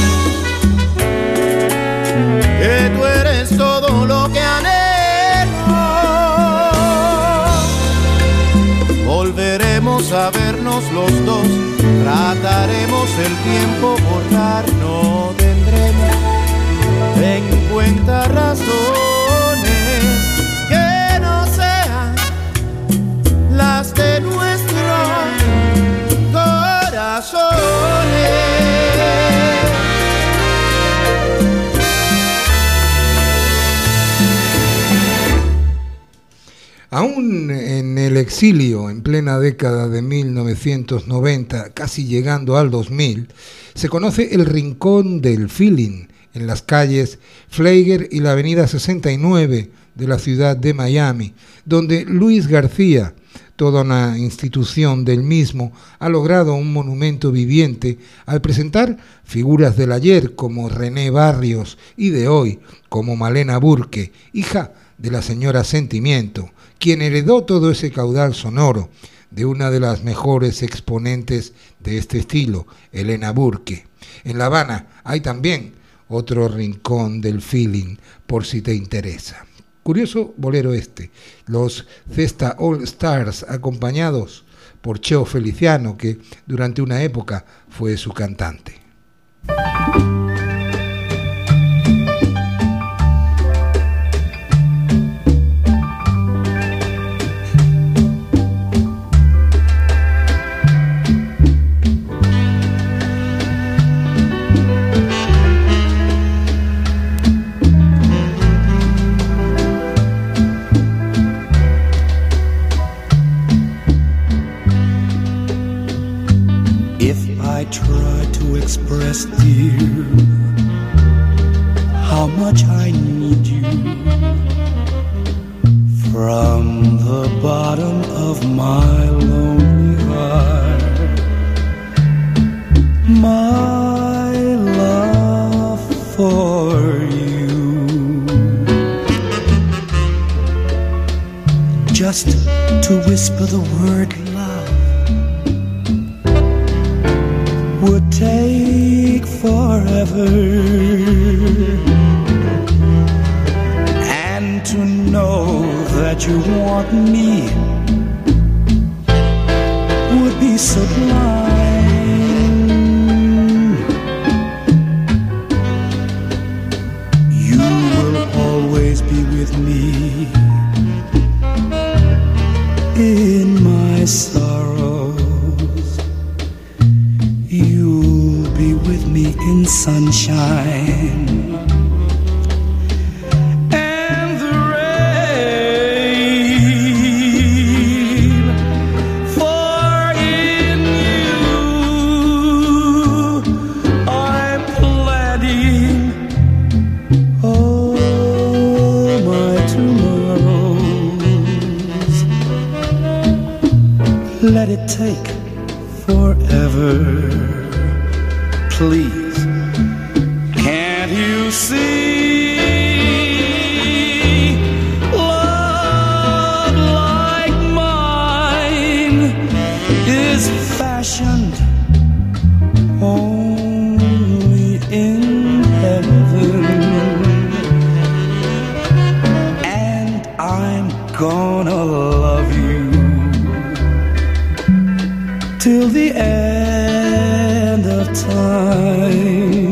que tú eres todo lo que anhelo. Volveremos a vernos los dos, trataremos el tiempo borrar, no tendremos en cuenta razones Aún en el exilio, en plena década de mil novecientos noventa, casi llegando al dos mil, se conoce el Rincón del Feeling en las calles Flagler y la avenida sesenta y nueve de la ciudad de Miami, donde Luis García, toda una institución del mismo, ha logrado un monumento viviente al presentar figuras del ayer como René Barrios y de hoy como Malena Burke, hija de la señora Sentimiento, quien heredó todo ese caudal sonoro de una de las mejores exponentes de este estilo, Elena Burke. En La Habana hay también otro Rincón del Feeling, por si te interesa. Curioso bolero este, los Cesta All Stars, acompañados por Cheo Feliciano, que durante una época fue su cantante. I try to express, dear, how much I need you from the bottom of my lonely heart. My love for you, just to whisper the word would take forever, and to know that you want me would be sublime. You will always be with me in my sorrow. You'll be with me in sunshine and the rain, for in you I'm planning all my tomorrows. Let it take forever. Please, can't you see? Love like mine is fashioned only in heaven, and I'm gonna love you till the end of time.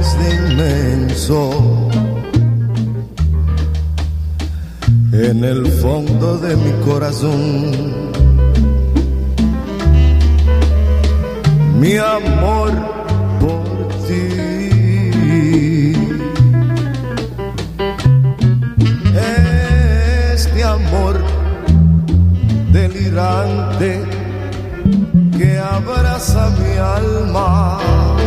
de inmenso en el fondo de mi corazón. Mi amor por ti, este amor delirante que abraza mi alma,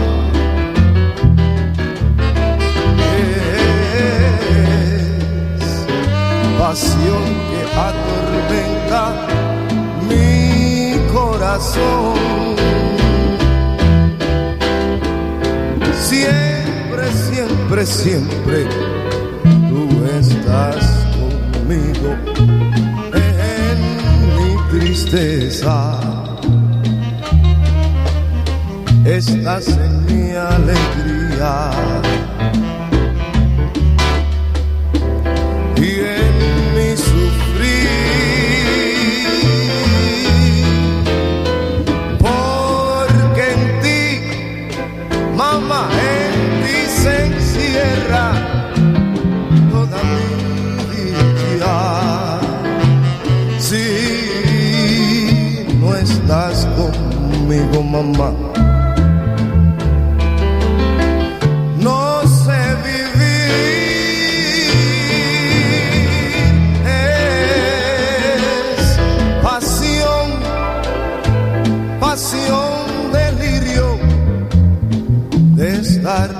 es pasión que atormenta mi corazón. Siempre, siempre, siempre tú estás conmigo en mi tristeza, estás en mi alegría y en mi sufrir, porque en ti, mamá, en ti se encierra toda mi dicha. Si no estás conmigo, mamá, no sé vivir. Es pasión, pasión, delirio de estar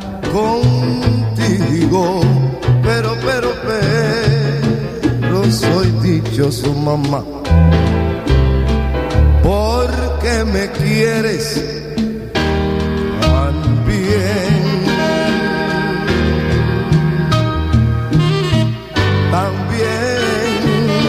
contigo, pero, pero, pero soy dichoso, mamá, porque me quieres tan bien, tan bien.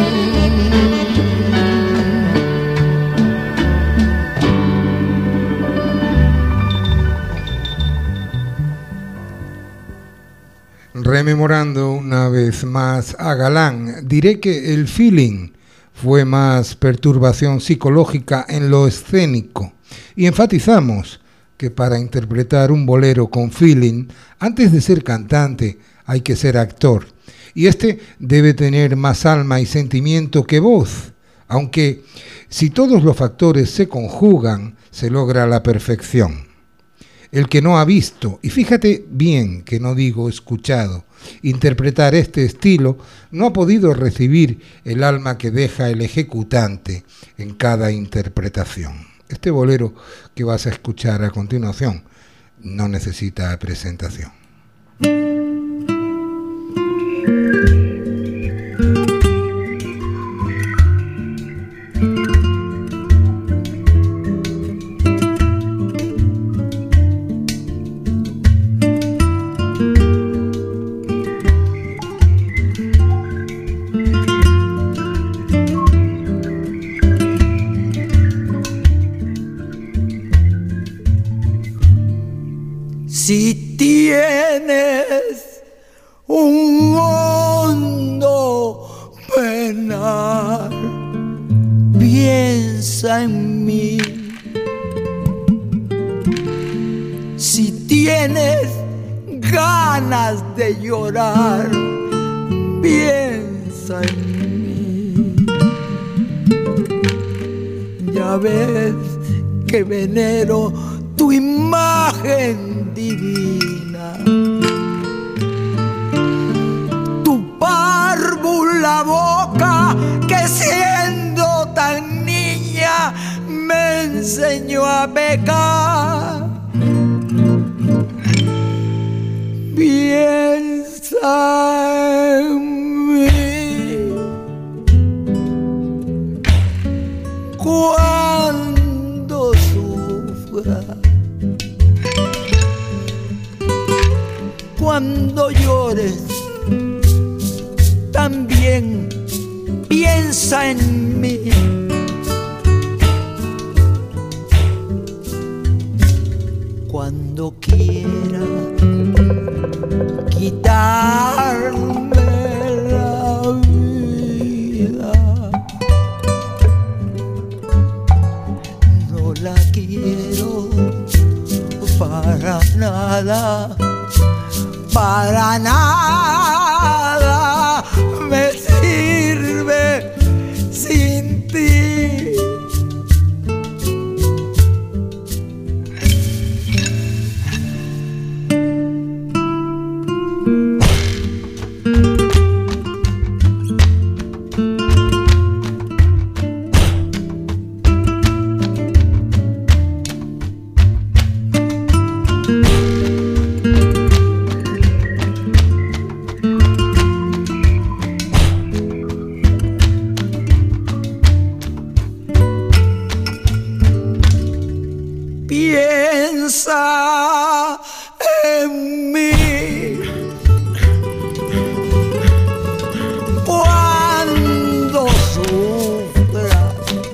Rememorando una vez más a Galán, diré que el feeling fue más perturbación psicológica en lo escénico, y enfatizamos que para interpretar un bolero con feeling, antes de ser cantante, hay que ser actor, y este debe tener más alma y sentimiento que voz, aunque si todos los factores se conjugan, se logra la perfección. El que no ha visto, y fíjate bien que no digo escuchado, interpretar este estilo, no ha podido recibir el alma que deja el ejecutante en cada interpretación. Este bolero que vas a escuchar a continuación no necesita presentación. Si tienes un hondo penar, piensa en mí. Si tienes ganas de llorar, piensa en mí. Ya ves que venero tu imagen divina, tu párvula boca que siendo tan niña me enseñó a pecar. Piensa en mí cuando sufra, cuando llores, también piensa en mí. Cuando quiera quitarme la vida, no la quiero para nada. nada, para nada me sirve sin ti. Piensa en mí cuando sufras,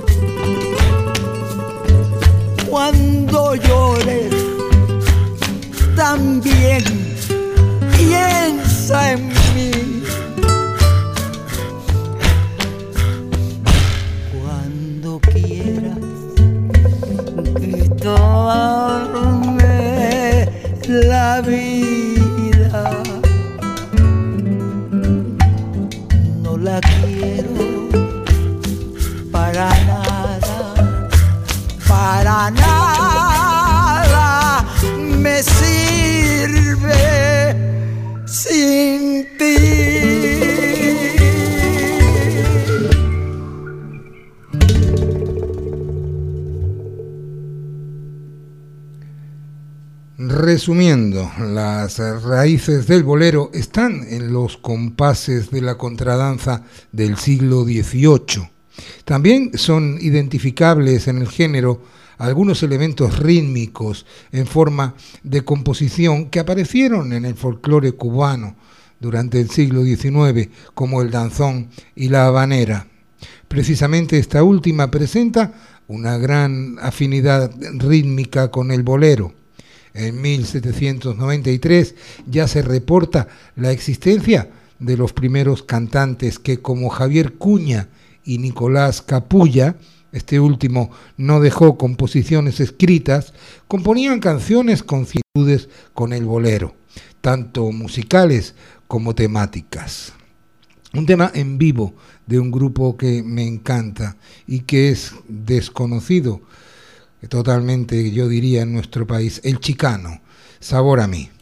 cuando llores, también piensa en mí. Cuando quieras quitarme la vida, no la quiero para nada, para nada me sirve sin ti. Resumiendo, las raíces del bolero están en los compases de la contradanza del siglo dieciocho. También son identificables en el género algunos elementos rítmicos en forma de composición que aparecieron en el folclore cubano durante el siglo diecinueve, como el danzón y la habanera. Precisamente esta última presenta una gran afinidad rítmica con el bolero. En mil setecientos noventa y tres ya se reporta la existencia de los primeros cantantes que, como Javier Cuña y Nicolás Capulla, este último no dejó composiciones escritas, componían canciones con similitudes con el bolero, tanto musicales como temáticas. Un tema en vivo de un grupo que me encanta y que es desconocido totalmente, yo diría, en nuestro país, El Chicano, Sabor a mí.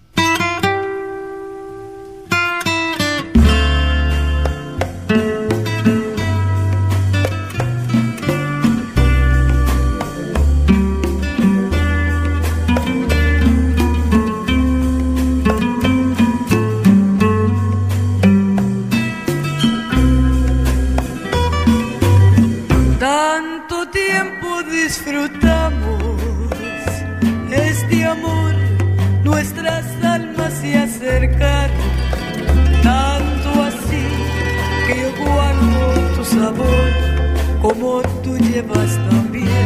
Disfrutamos este amor, nuestras almas se acercaron, tanto así que yo guardo tu sabor, como tú llevas también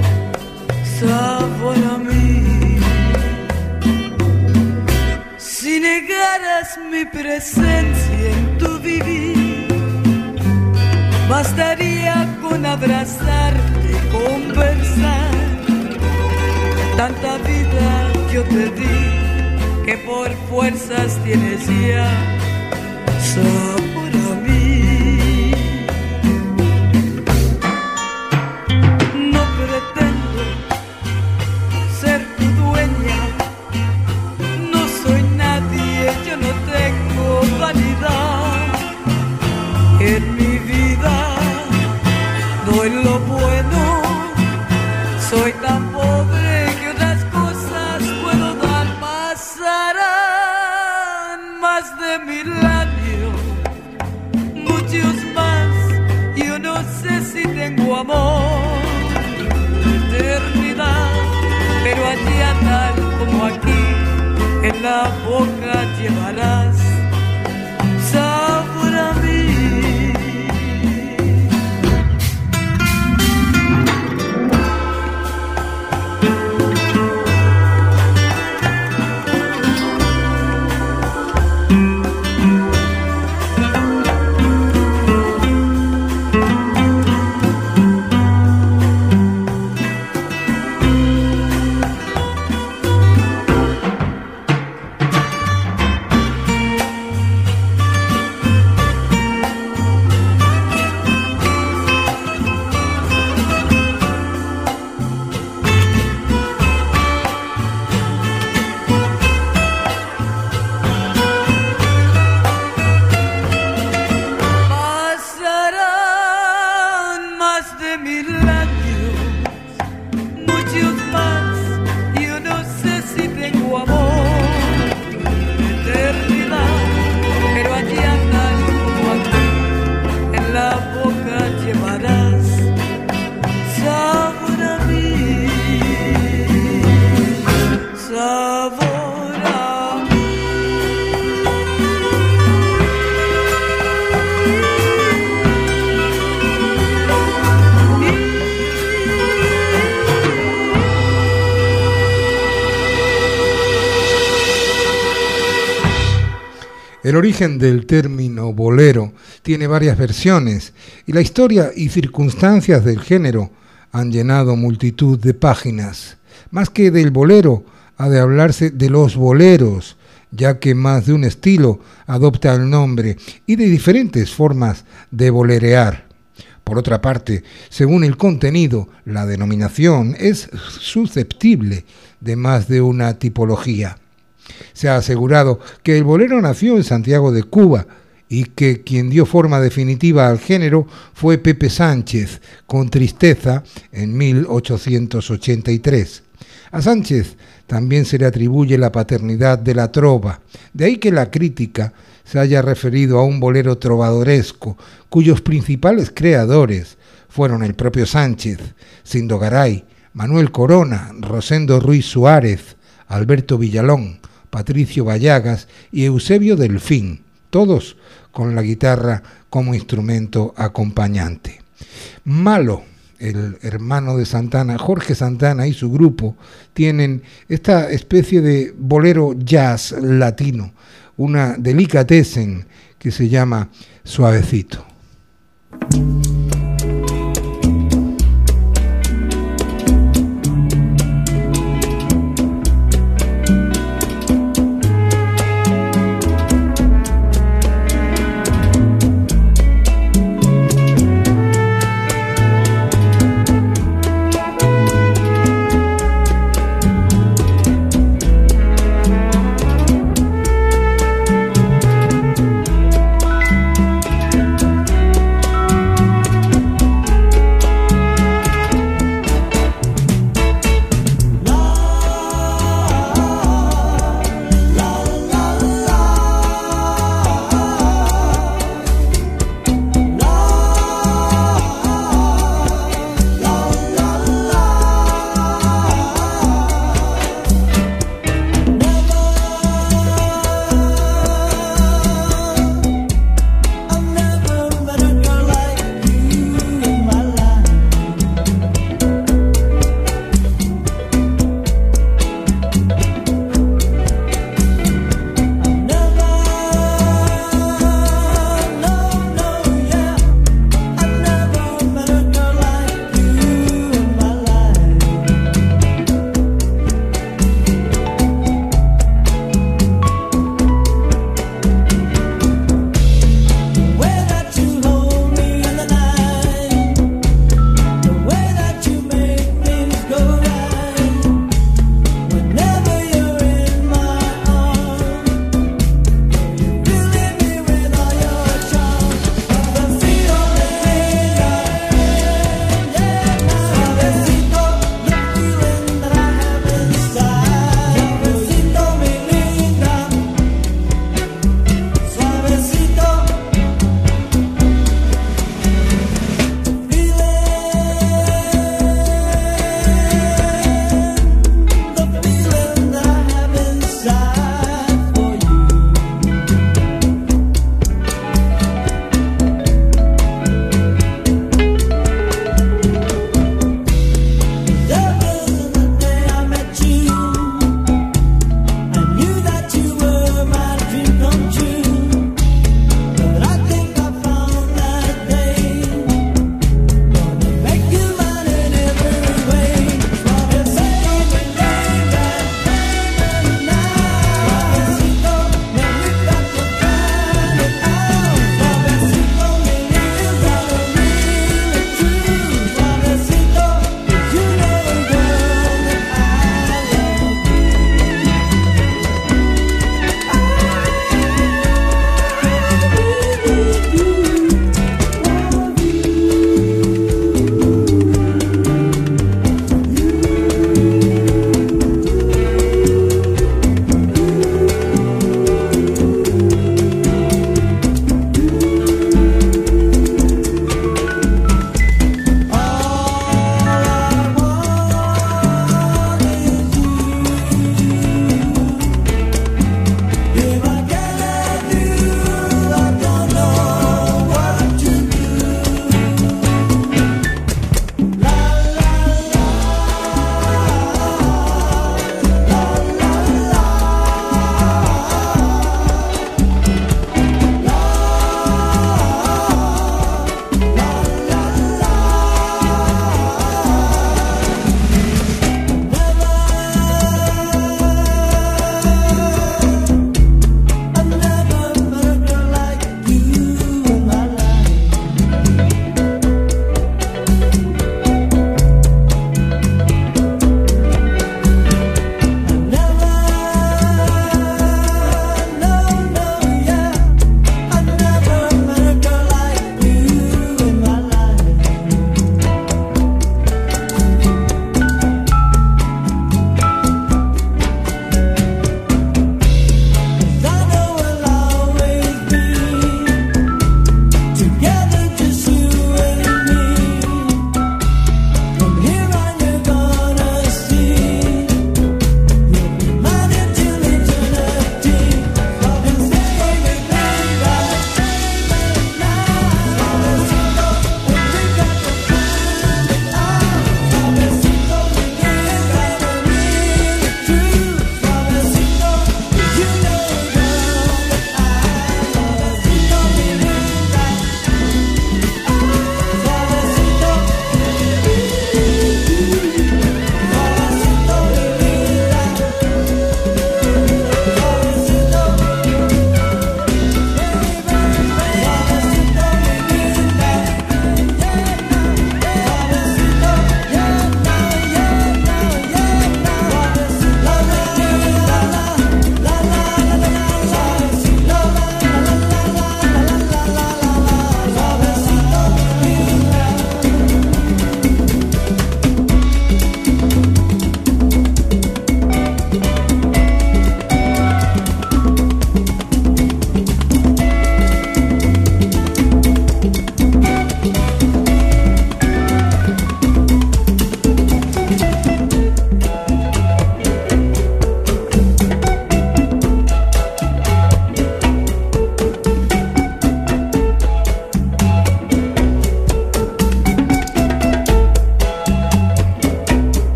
sabor a mí. Si negaras mi presencia en tu vivir, bastaría con abrazarte, conversar. Tanta vida yo te di que por fuerzas tienes ya sabor a mí. No pretendo ser tu dueña, no soy nadie, yo no tengo vanidad. En mi vida doy lo bueno, soy tan pobre que otras cosas puedo dar. Pasarán más de mil años, muchos más, yo no sé si tengo amor, eternidad, pero allá tal como aquí, en la boca llevarás sabor a mí. El origen del término bolero tiene varias versiones y la historia y circunstancias del género han llenado multitud de páginas. Más que del bolero, ha de hablarse de los boleros, ya que más de un estilo adopta el nombre y de diferentes formas de bolerear. Por otra parte, según el contenido, la denominación es susceptible de más de una tipología. Se ha asegurado que el bolero nació en Santiago de Cuba y que quien dio forma definitiva al género fue Pepe Sánchez, con Tristeza, en mil ochocientos ochenta y tres. A Sánchez también se le atribuye la paternidad de la trova, de ahí que la crítica se haya referido a un bolero trovadoresco, cuyos principales creadores fueron el propio Sánchez, Sindo Garay, Manuel Corona, Rosendo Ruiz Suárez, Alberto Villalón, Patricio Vallagas y Eusebio Delfín, todos con la guitarra como instrumento acompañante. Malo, el hermano de Santana, Jorge Santana, y su grupo tienen esta especie de bolero jazz latino, una delicatessen que se llama Suavecito.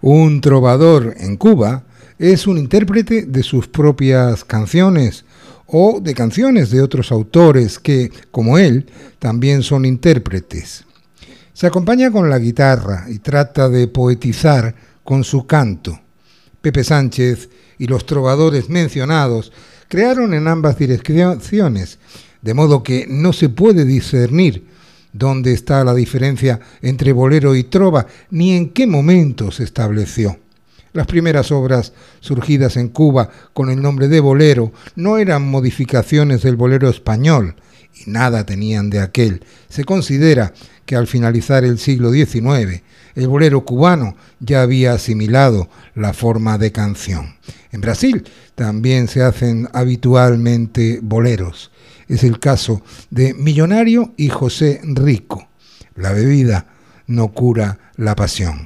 Un trovador en Cuba es un intérprete de sus propias canciones o de canciones de otros autores que, como él, también son intérpretes. Se acompaña con la guitarra y trata de poetizar con su canto. Pepe Sánchez y los trovadores mencionados crearon en ambas direcciones, de modo que no se puede discernir dónde está la diferencia entre bolero y trova, ni en qué momento se estableció. Las primeras obras surgidas en Cuba con el nombre de bolero no eran modificaciones del bolero español, y nada tenían de aquel. Se considera que al finalizar el siglo diecinueve, el bolero cubano ya había asimilado la forma de canción. En Brasil también se hacen habitualmente boleros. Es el caso de Millonario y José Rico. La bebida no cura la pasión.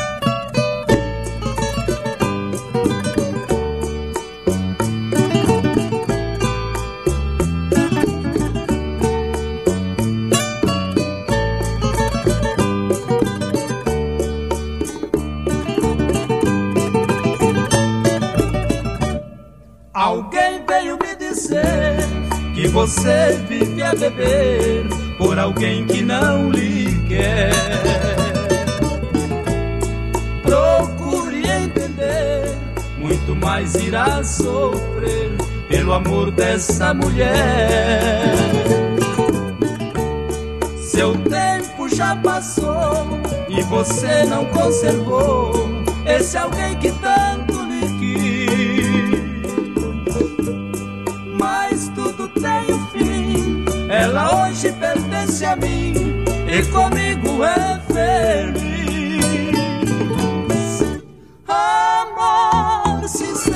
Alguém veio me dizer que você vive a beber por alguém que não lhe quer. Procure entender, muito mais irá sofrer pelo amor dessa mulher. Seu tempo já passou e você não conservou esse alguém que tanto lhe quis. Mas tudo tem um fim, ela hoje pertence a mim e comigo é feliz. Amor sincero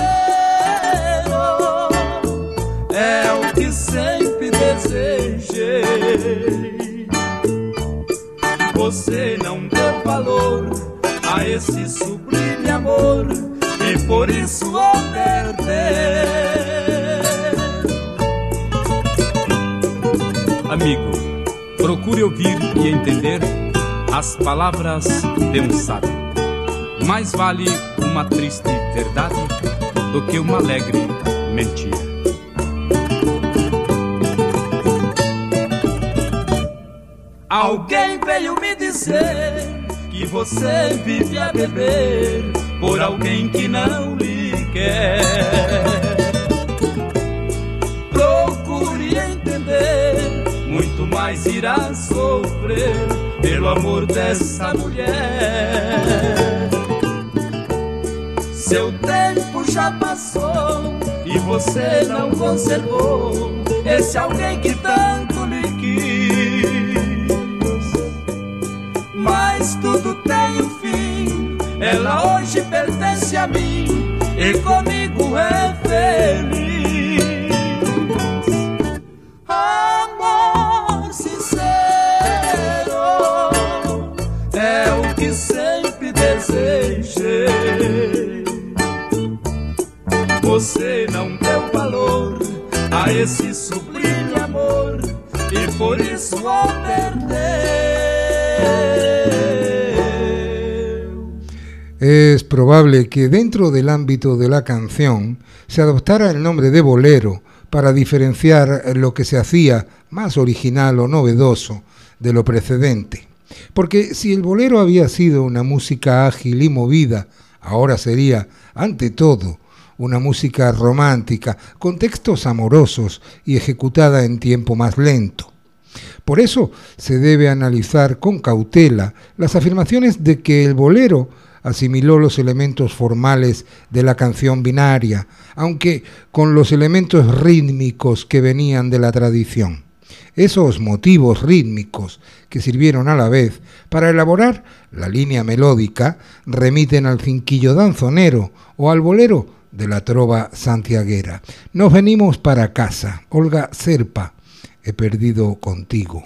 é o que sempre desejei. Você não deu valor a esse sublime amor e por isso o perdeu. Amigo, procure ouvir e entender as palavras de um sábio. Mais vale uma triste verdade do que uma alegre mentira. Alguém veio me dizer que você vive a beber por alguém que não lhe quer. Procure entender, muito mais irá sofrer pelo amor dessa mulher. Seu tempo já passou e você não conservou esse alguém que tanto lhe quis. Mas tudo tem um fim, ela hoje pertence a mim e comigo é feliz. Amor sincero é o que sempre desejei. Você não deu valor a esse sublime amor e por isso o perdeu. Es probable que dentro del ámbito de la canción se adoptara el nombre de bolero para diferenciar lo que se hacía más original o novedoso de lo precedente. Porque si el bolero había sido una música ágil y movida, ahora sería, ante todo, una música romántica, con textos amorosos y ejecutada en tiempo más lento. Por eso se debe analizar con cautela las afirmaciones de que el bolero asimiló los elementos formales de la canción binaria, aunque con los elementos rítmicos que venían de la tradición. Esos motivos rítmicos que sirvieron a la vez para elaborar la línea melódica remiten al cinquillo danzonero o al bolero de la trova santiaguera. Nos venimos para casa. Olga Cerpa, he perdido contigo.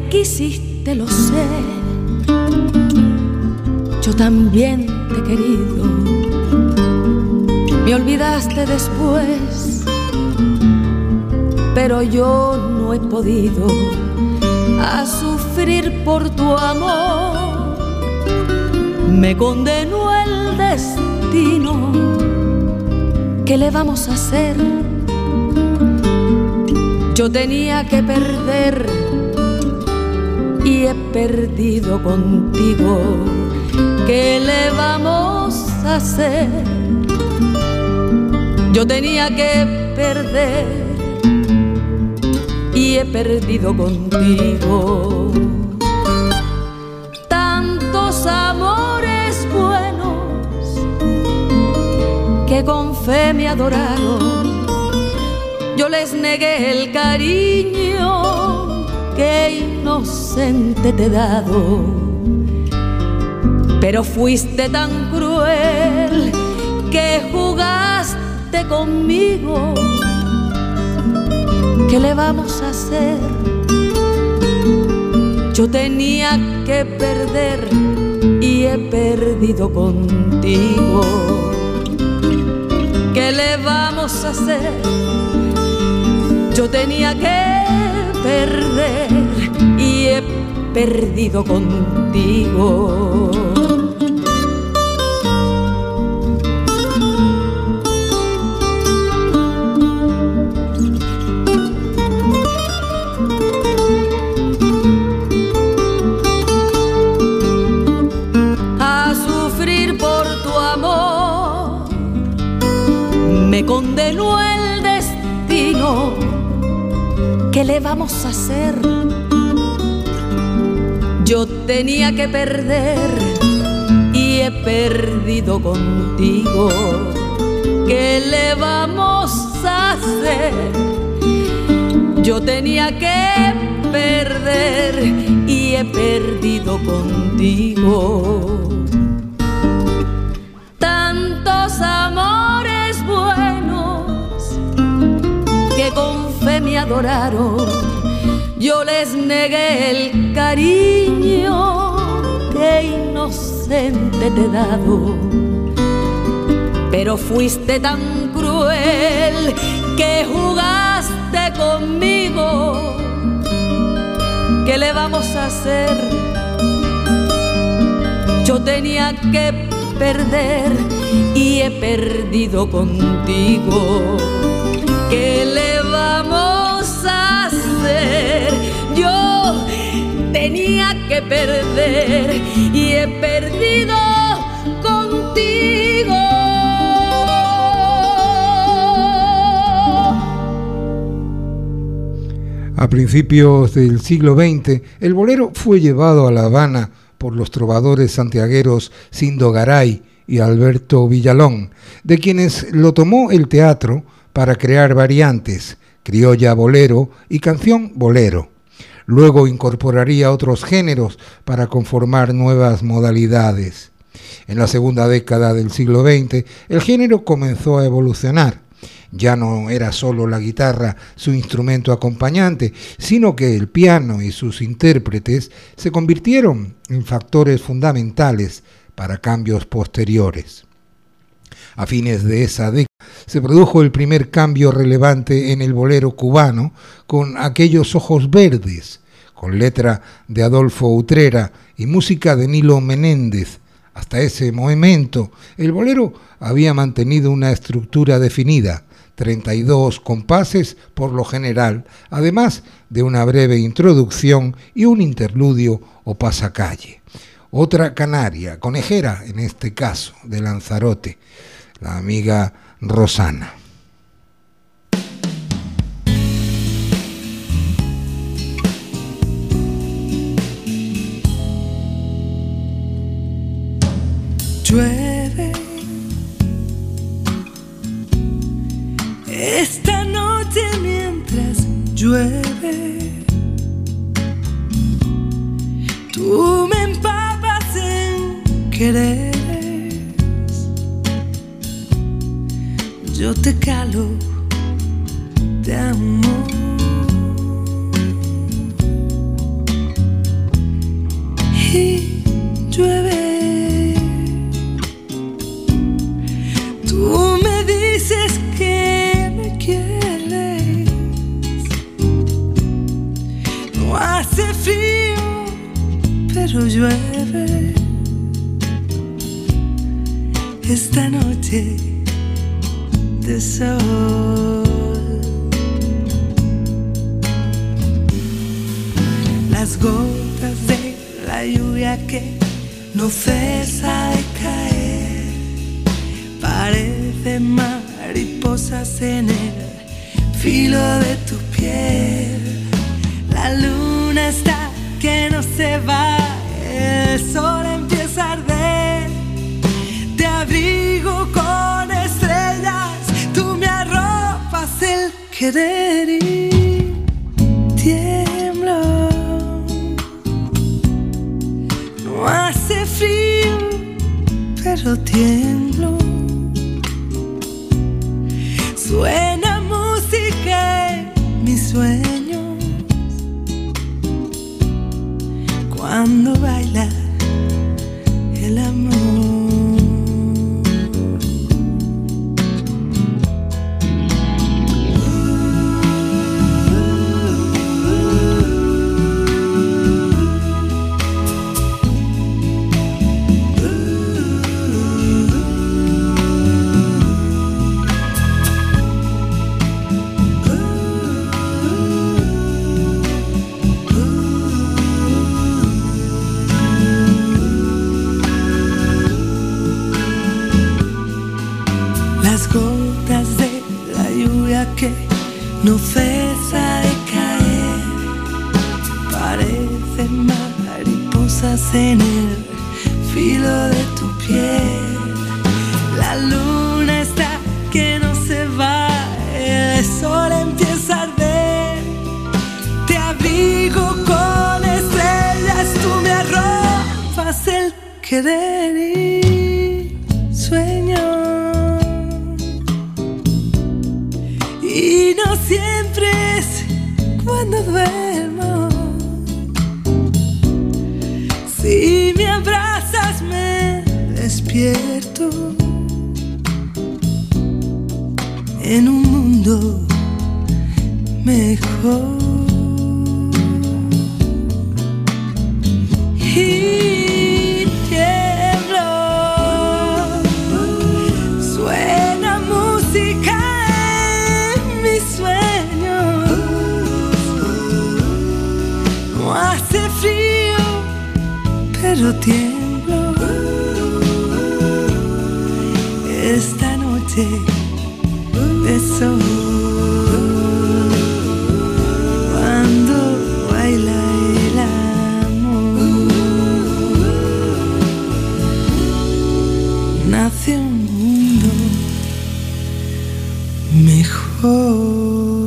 quisiste, lo sé. Yo también te he querido. Me olvidaste después, pero yo no he podido a sufrir por tu amor. Me condenó el destino. ¿Qué le vamos a hacer? Yo tenía que perder y he perdido contigo. ¿Qué le vamos a hacer? Yo tenía que perder y he perdido contigo. Tantos amores buenos que con fe me adoraron, yo les negué el cariño que inocente te he dado. Pero fuiste tan cruel que jugaste conmigo. ¿Qué le vamos a hacer? Yo tenía que perder y he perdido contigo. ¿Qué le vamos a hacer? Yo tenía que perder y he perdido contigo. Me condenó el destino. ¿Qué le vamos a hacer? Yo tenía que perder y he perdido contigo. ¿Qué le vamos a hacer? Yo tenía que perder y he perdido contigo. Tantos amores buenos que con fe me adoraron, yo les negué el cariño que inocente te he dado. Pero fuiste tan cruel que jugaste conmigo. ¿Qué le vamos a hacer? Yo tenía que perder y he perdido contigo. ¿Qué le vamos a hacer? Yo tenía que perder y he perdido contigo. A principios del siglo veinte, el bolero fue llevado a La Habana por los trovadores santiagueros Sindo Garay y Alberto Villalón, de quienes lo tomó el teatro para crear variantes, criolla bolero y canción bolero. Luego incorporaría otros géneros para conformar nuevas modalidades. En la segunda década del siglo veinte, el género comenzó a evolucionar. Ya no era solo la guitarra su instrumento acompañante, sino que el piano y sus intérpretes se convirtieron en factores fundamentales para cambios posteriores. A fines de esa década se produjo el primer cambio relevante en el bolero cubano con Aquellos ojos verdes, con letra de Adolfo Utrera y música de Nilo Menéndez. Hasta ese momento, el bolero había mantenido una estructura definida, treinta y dos compases por lo general, además de una breve introducción y un interludio o pasacalle. Otra canaria, conejera en este caso, de Lanzarote, la amiga Rosana. Llueve esta noche mientras llueve, tú me empapas en querer, yo te calo de amor. pero llueve esta noche de sol. Las gotas de la lluvia que no cesa de caer parecen mariposas en el filo de tu piel. La luna está que no se va, el sol empieza a arder. Te abrigo con estrellas, tú me arropas el querer y tiemblo. No hace frío, pero tiemblo. Suena música en mis sueños cuando baila el amor. Que no cesa de caer, parecen mariposas en el filo de tu piel. La luna está que no se va, el sol empieza a arder. Te abrigo con estrellas, tú me arropas el querer y sueño. Y no siempre es cuando duermo. Si me abrazas me despierto en un mundo mejor. Y tiemblo, suena música sueños. No hace frío, pero tiemblo. Esta noche de sol, cuando baila el amor, nace un mundo mejor.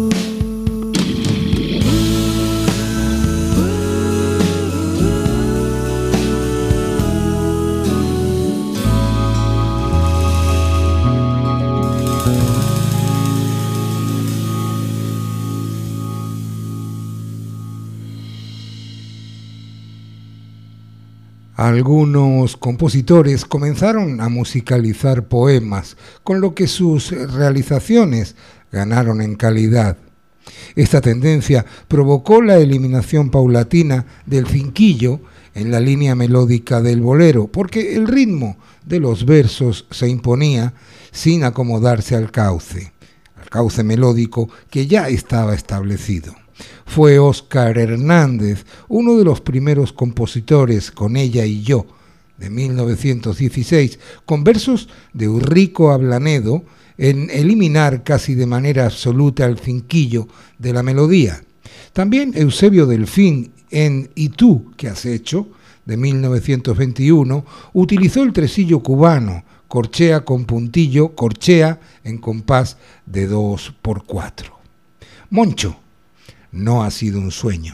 Algunos compositores comenzaron a musicalizar poemas, con lo que sus realizaciones ganaron en calidad. Esta tendencia provocó la eliminación paulatina del finquillo en la línea melódica del bolero, porque el ritmo de los versos se imponía sin acomodarse al cauce, al cauce melódico que ya estaba establecido. Fue Óscar Hernández, uno de los primeros compositores, con Ella y yo, de mil novecientos dieciséis, con versos de Ulrico Ablanedo, en eliminar casi de manera absoluta el finquillo de la melodía. También Eusebio Delfín, en ¿Y tú qué has hecho?, de mil novecientos veintiuno, utilizó el tresillo cubano, corchea con puntillo, corchea en compás de dos por cuatro. Moncho, no ha sido un sueño.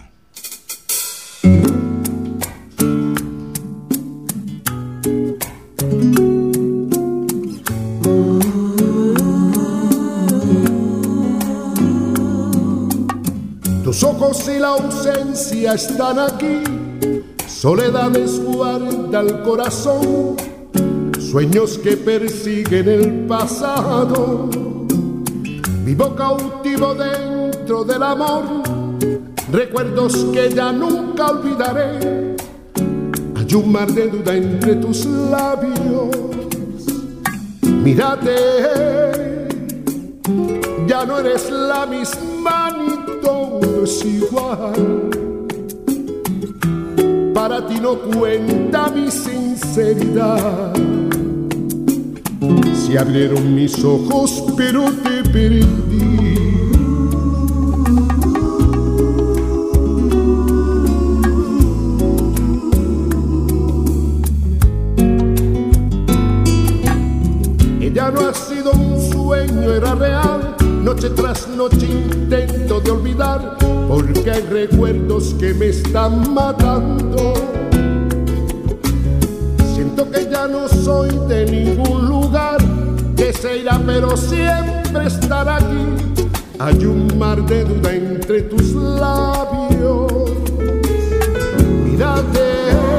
Tus ojos y la ausencia están aquí, soledades guarda el corazón, sueños que persiguen el pasado. Vivo cautivo dentro del amor, recuerdos que ya nunca olvidaré. Hay un mar de duda entre tus labios. Mírate, ya no eres la misma ni todo es igual. Para ti no cuenta mi sinceridad. Se abrieron mis ojos pero te perdí. Ella no ha sido un sueño, era real. Noche tras noche intento de olvidar, porque hay recuerdos que me están matando. Siento que ya no soy de ningún lugar, que se irá pero siempre estará aquí. Hay un mar de duda entre tus labios. Mírate,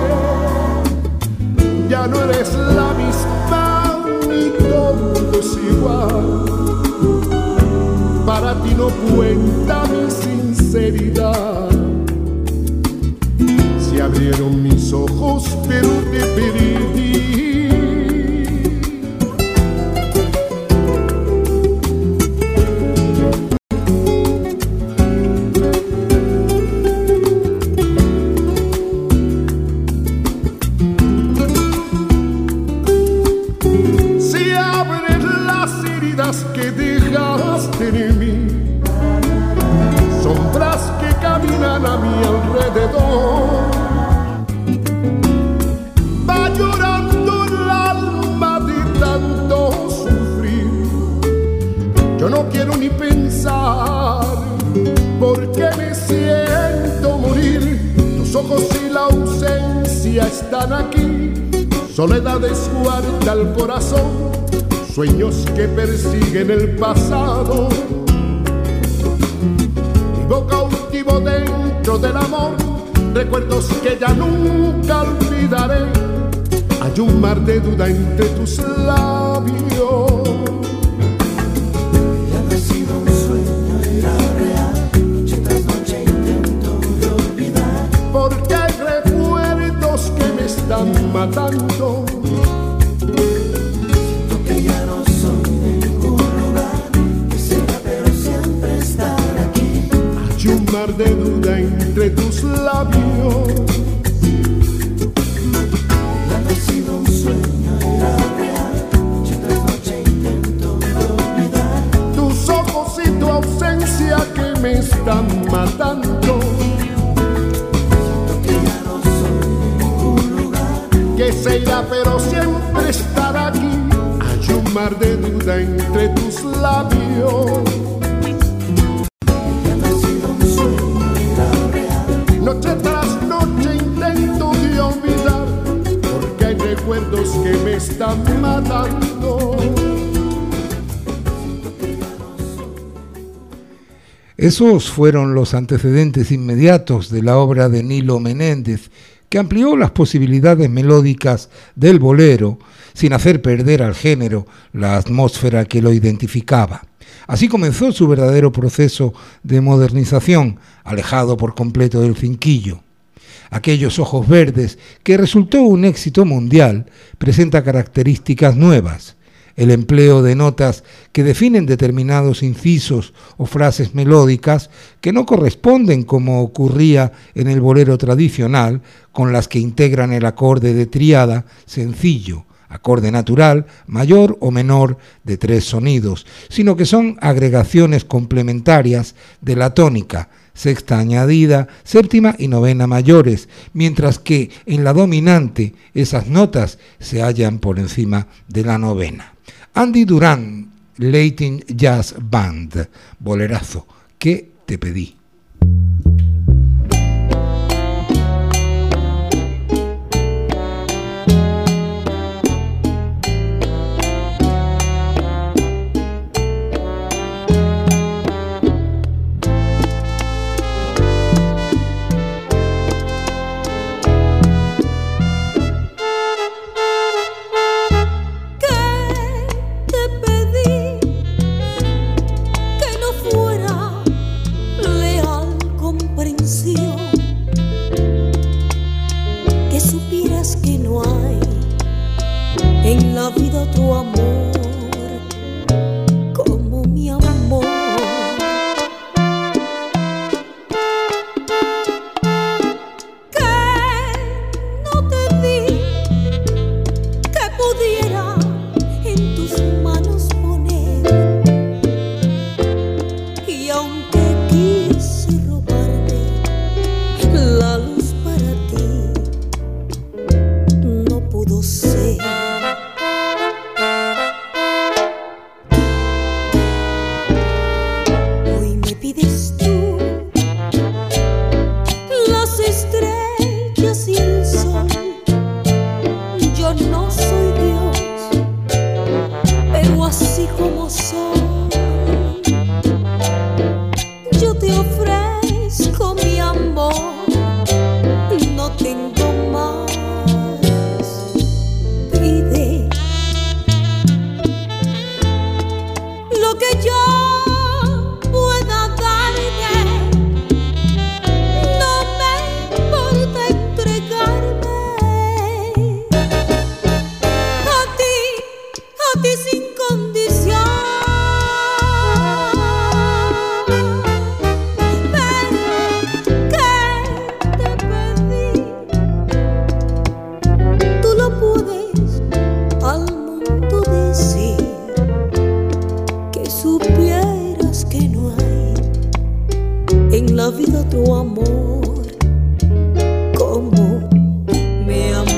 ya no eres la misma ni todo es igual. Para ti no cuenta mi sinceridad. Se abrieron mis ojos pero te perdí. Se abren las heridas que dejaste en mí, sombras que caminan a mi alrededor. Va llorando el alma de tanto sufrir. Yo no quiero ni pensar, porque me siento morir. Tus ojos y la ausencia están aquí. Soledades guarda el corazón, sueños que persiguen el pasado. Vivo cautivo dentro del amor, recuerdos que ya nunca olvidaré. Hay un mar de duda entre tus labios. Ya no ha sido un sueño, era real. Noche tras noche intento de olvidar, porque hay recuerdos que me están matando. Siento que ya no soy de ningún lugar, que será pero siempre estar aquí. Hay un mar de duda entre tus labios. Ya no ha sido un sueño, era real. Noche tras noche intento de olvidar, tus ojos y tu ausencia que me están matando. Siento que ya no soy de ningún lugar, Que se irá pero siempre estará aquí. Hay un mar de duda entre tus labios. ya no ha sido un sueño, era real. Noche tras noche intento de olvidar, porque hay recuerdos que me están matando. Esos fueron los antecedentes inmediatos de la obra de Nilo Menéndez, que amplió las posibilidades melódicas del bolero sin hacer perder al género la atmósfera que lo identificaba. Así comenzó su verdadero proceso de modernización, alejado por completo del cinquillo. Aquellos ojos verdes, que resultó un éxito mundial, presenta características nuevas. El empleo de notas que definen determinados incisos o frases melódicas que no corresponden, como ocurría en el bolero tradicional, con las que integran el acorde de tríada sencillo, acorde natural, mayor o menor de tres sonidos, sino que son agregaciones complementarias de la tónica, sexta añadida, séptima y novena mayores, mientras que en la dominante esas notas se hallan por encima de la novena. Andy Duran, Latin Jazz Band, bolerazo, ¿qué te pedí? Que no fuera leal. la vida tu amor, como mi amor.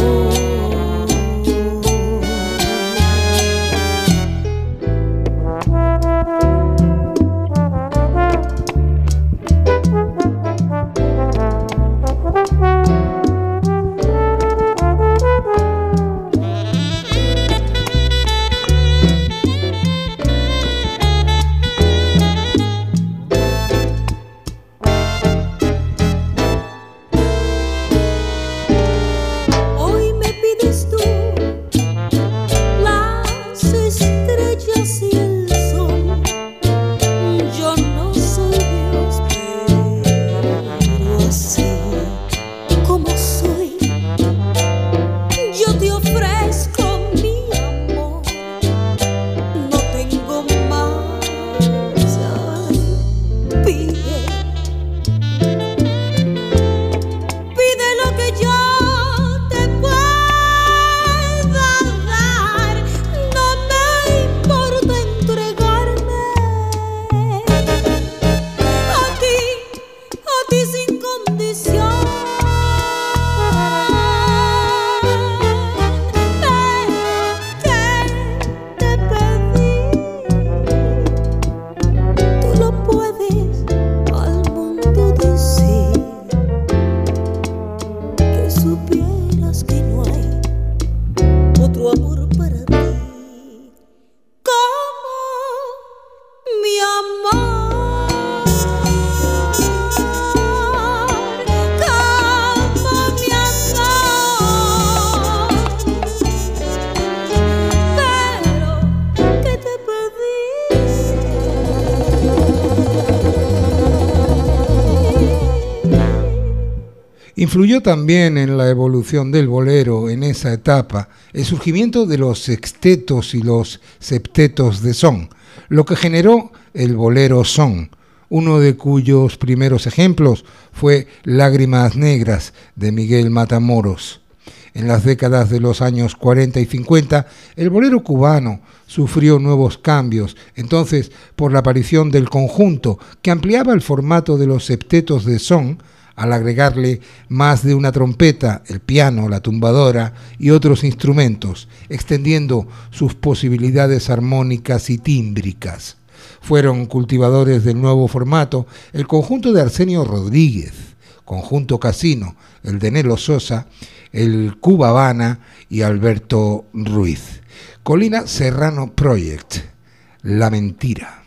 Influyó también en la evolución del bolero en esa etapa el surgimiento de los sextetos y los septetos de son, lo que generó el bolero son, uno de cuyos primeros ejemplos fue Lágrimas Negras de Miguel Matamoros. En las décadas de los años cuarenta y cincuenta, el bolero cubano sufrió nuevos cambios, entonces por la aparición del conjunto, que ampliaba el formato de los septetos de son, al agregarle más de una trompeta, el piano, la tumbadora y otros instrumentos, extendiendo sus posibilidades armónicas y tímbricas. Fueron cultivadores del nuevo formato el conjunto de Arsenio Rodríguez, Conjunto Casino, el de Nelo Sosa, el Cuba Habana y Alberto Ruiz. Colina Serrano Project, La Mentira.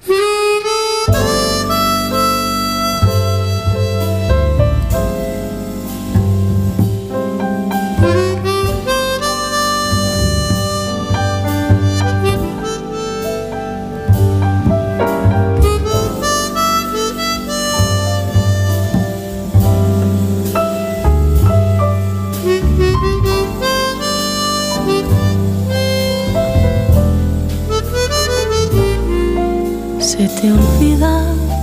Se te olvida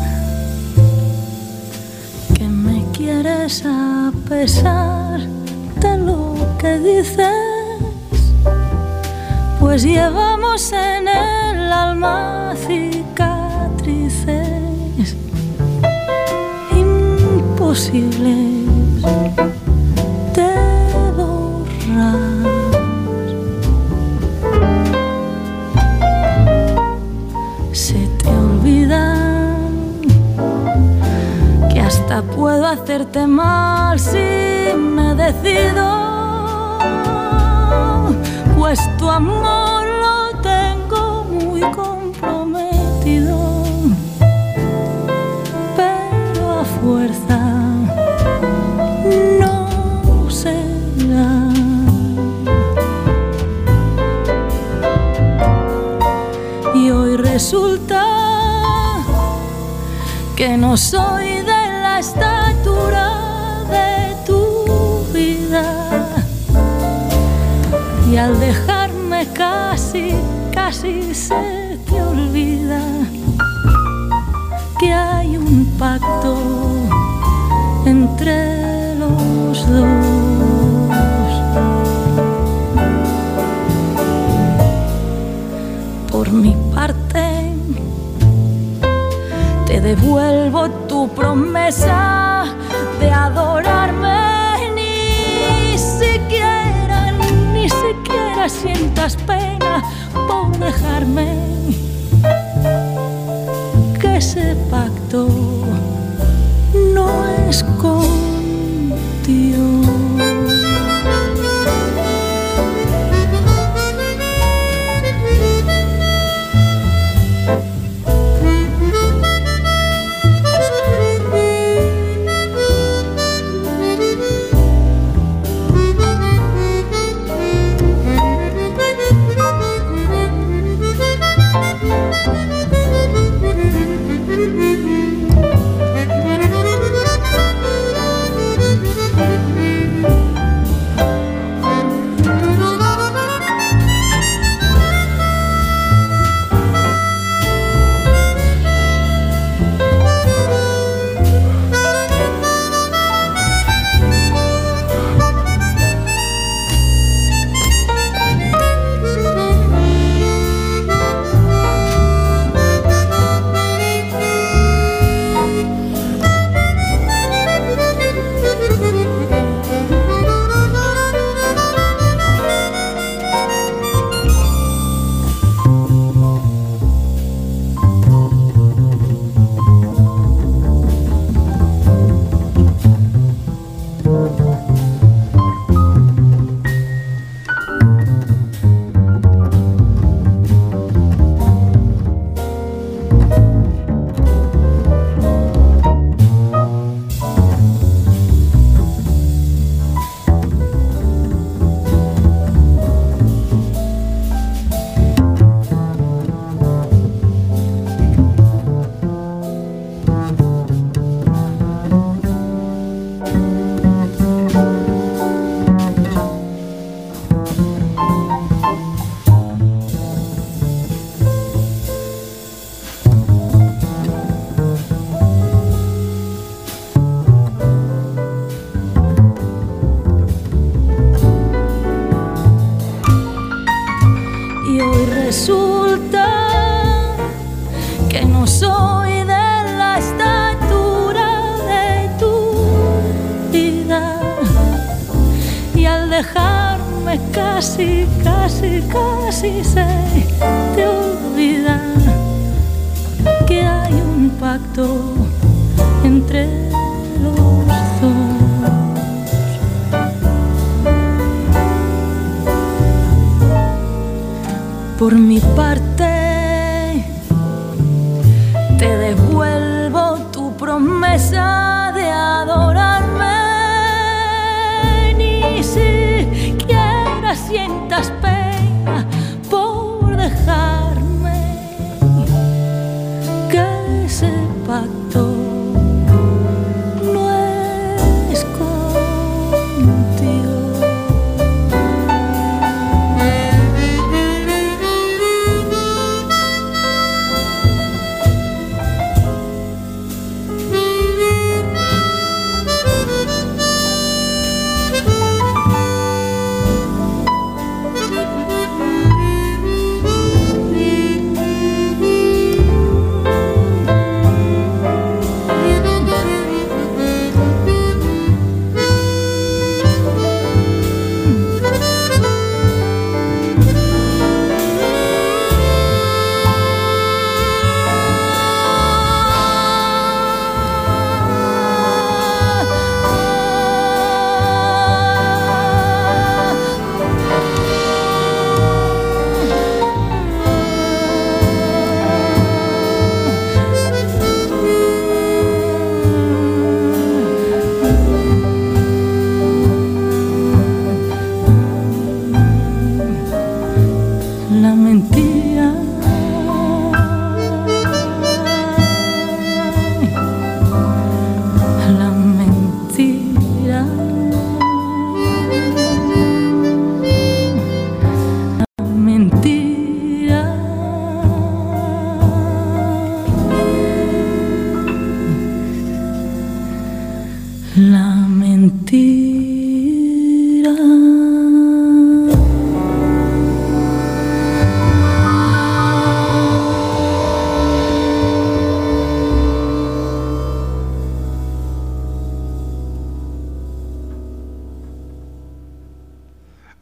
que me quieres a pesar de lo que dices, pues llevamos en el alma cicatrices imposibles de borrar. Se te olvida que hasta puedo hacerte mal si me decido, pues tu amor lo tengo muy comprometido, pero a fuerza no será. Y hoy resulta que no soy de la estatura de tu vida, y al dejarme casi, casi se te olvida que hay un pacto entre los dos. Por mi parte, te devuelvo tu promesa de adorarme. Ni siquiera, ni siquiera sientas pena por dejarme. Que ese pacto no es contigo. Casi, casi, casi se te olvida que hay un pacto entre los dos. Por mi parte, te devuelvo tu promesa de adorarme. Ni siquiera sientas pena por dejarme, que ese pacto no es contigo.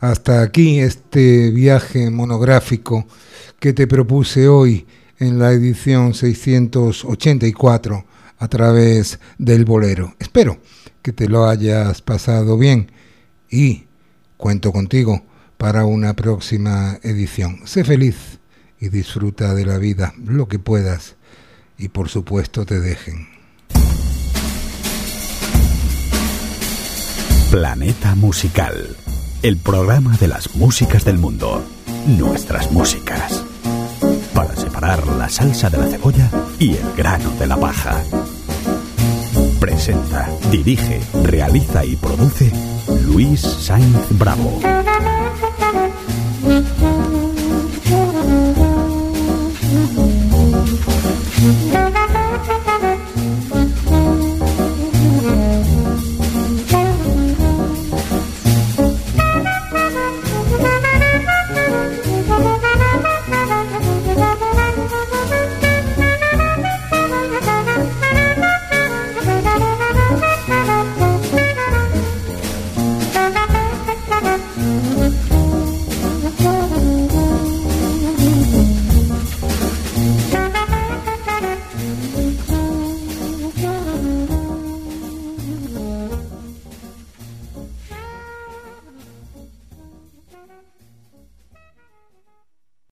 Hasta aquí este viaje monográfico que te propuse hoy en la edición seiscientos ochenta y cuatro a través del Bolero. Espero que te lo hayas pasado bien y cuento contigo para una próxima edición. Sé feliz y disfruta de la vida lo que puedas y por supuesto te dejen. Planeta Musical, el programa de las músicas del mundo, nuestras músicas, para separar la salsa de la cebolla y el grano de la paja. Presenta, dirige, realiza y produce Luis Sainz Bravo. Thank you.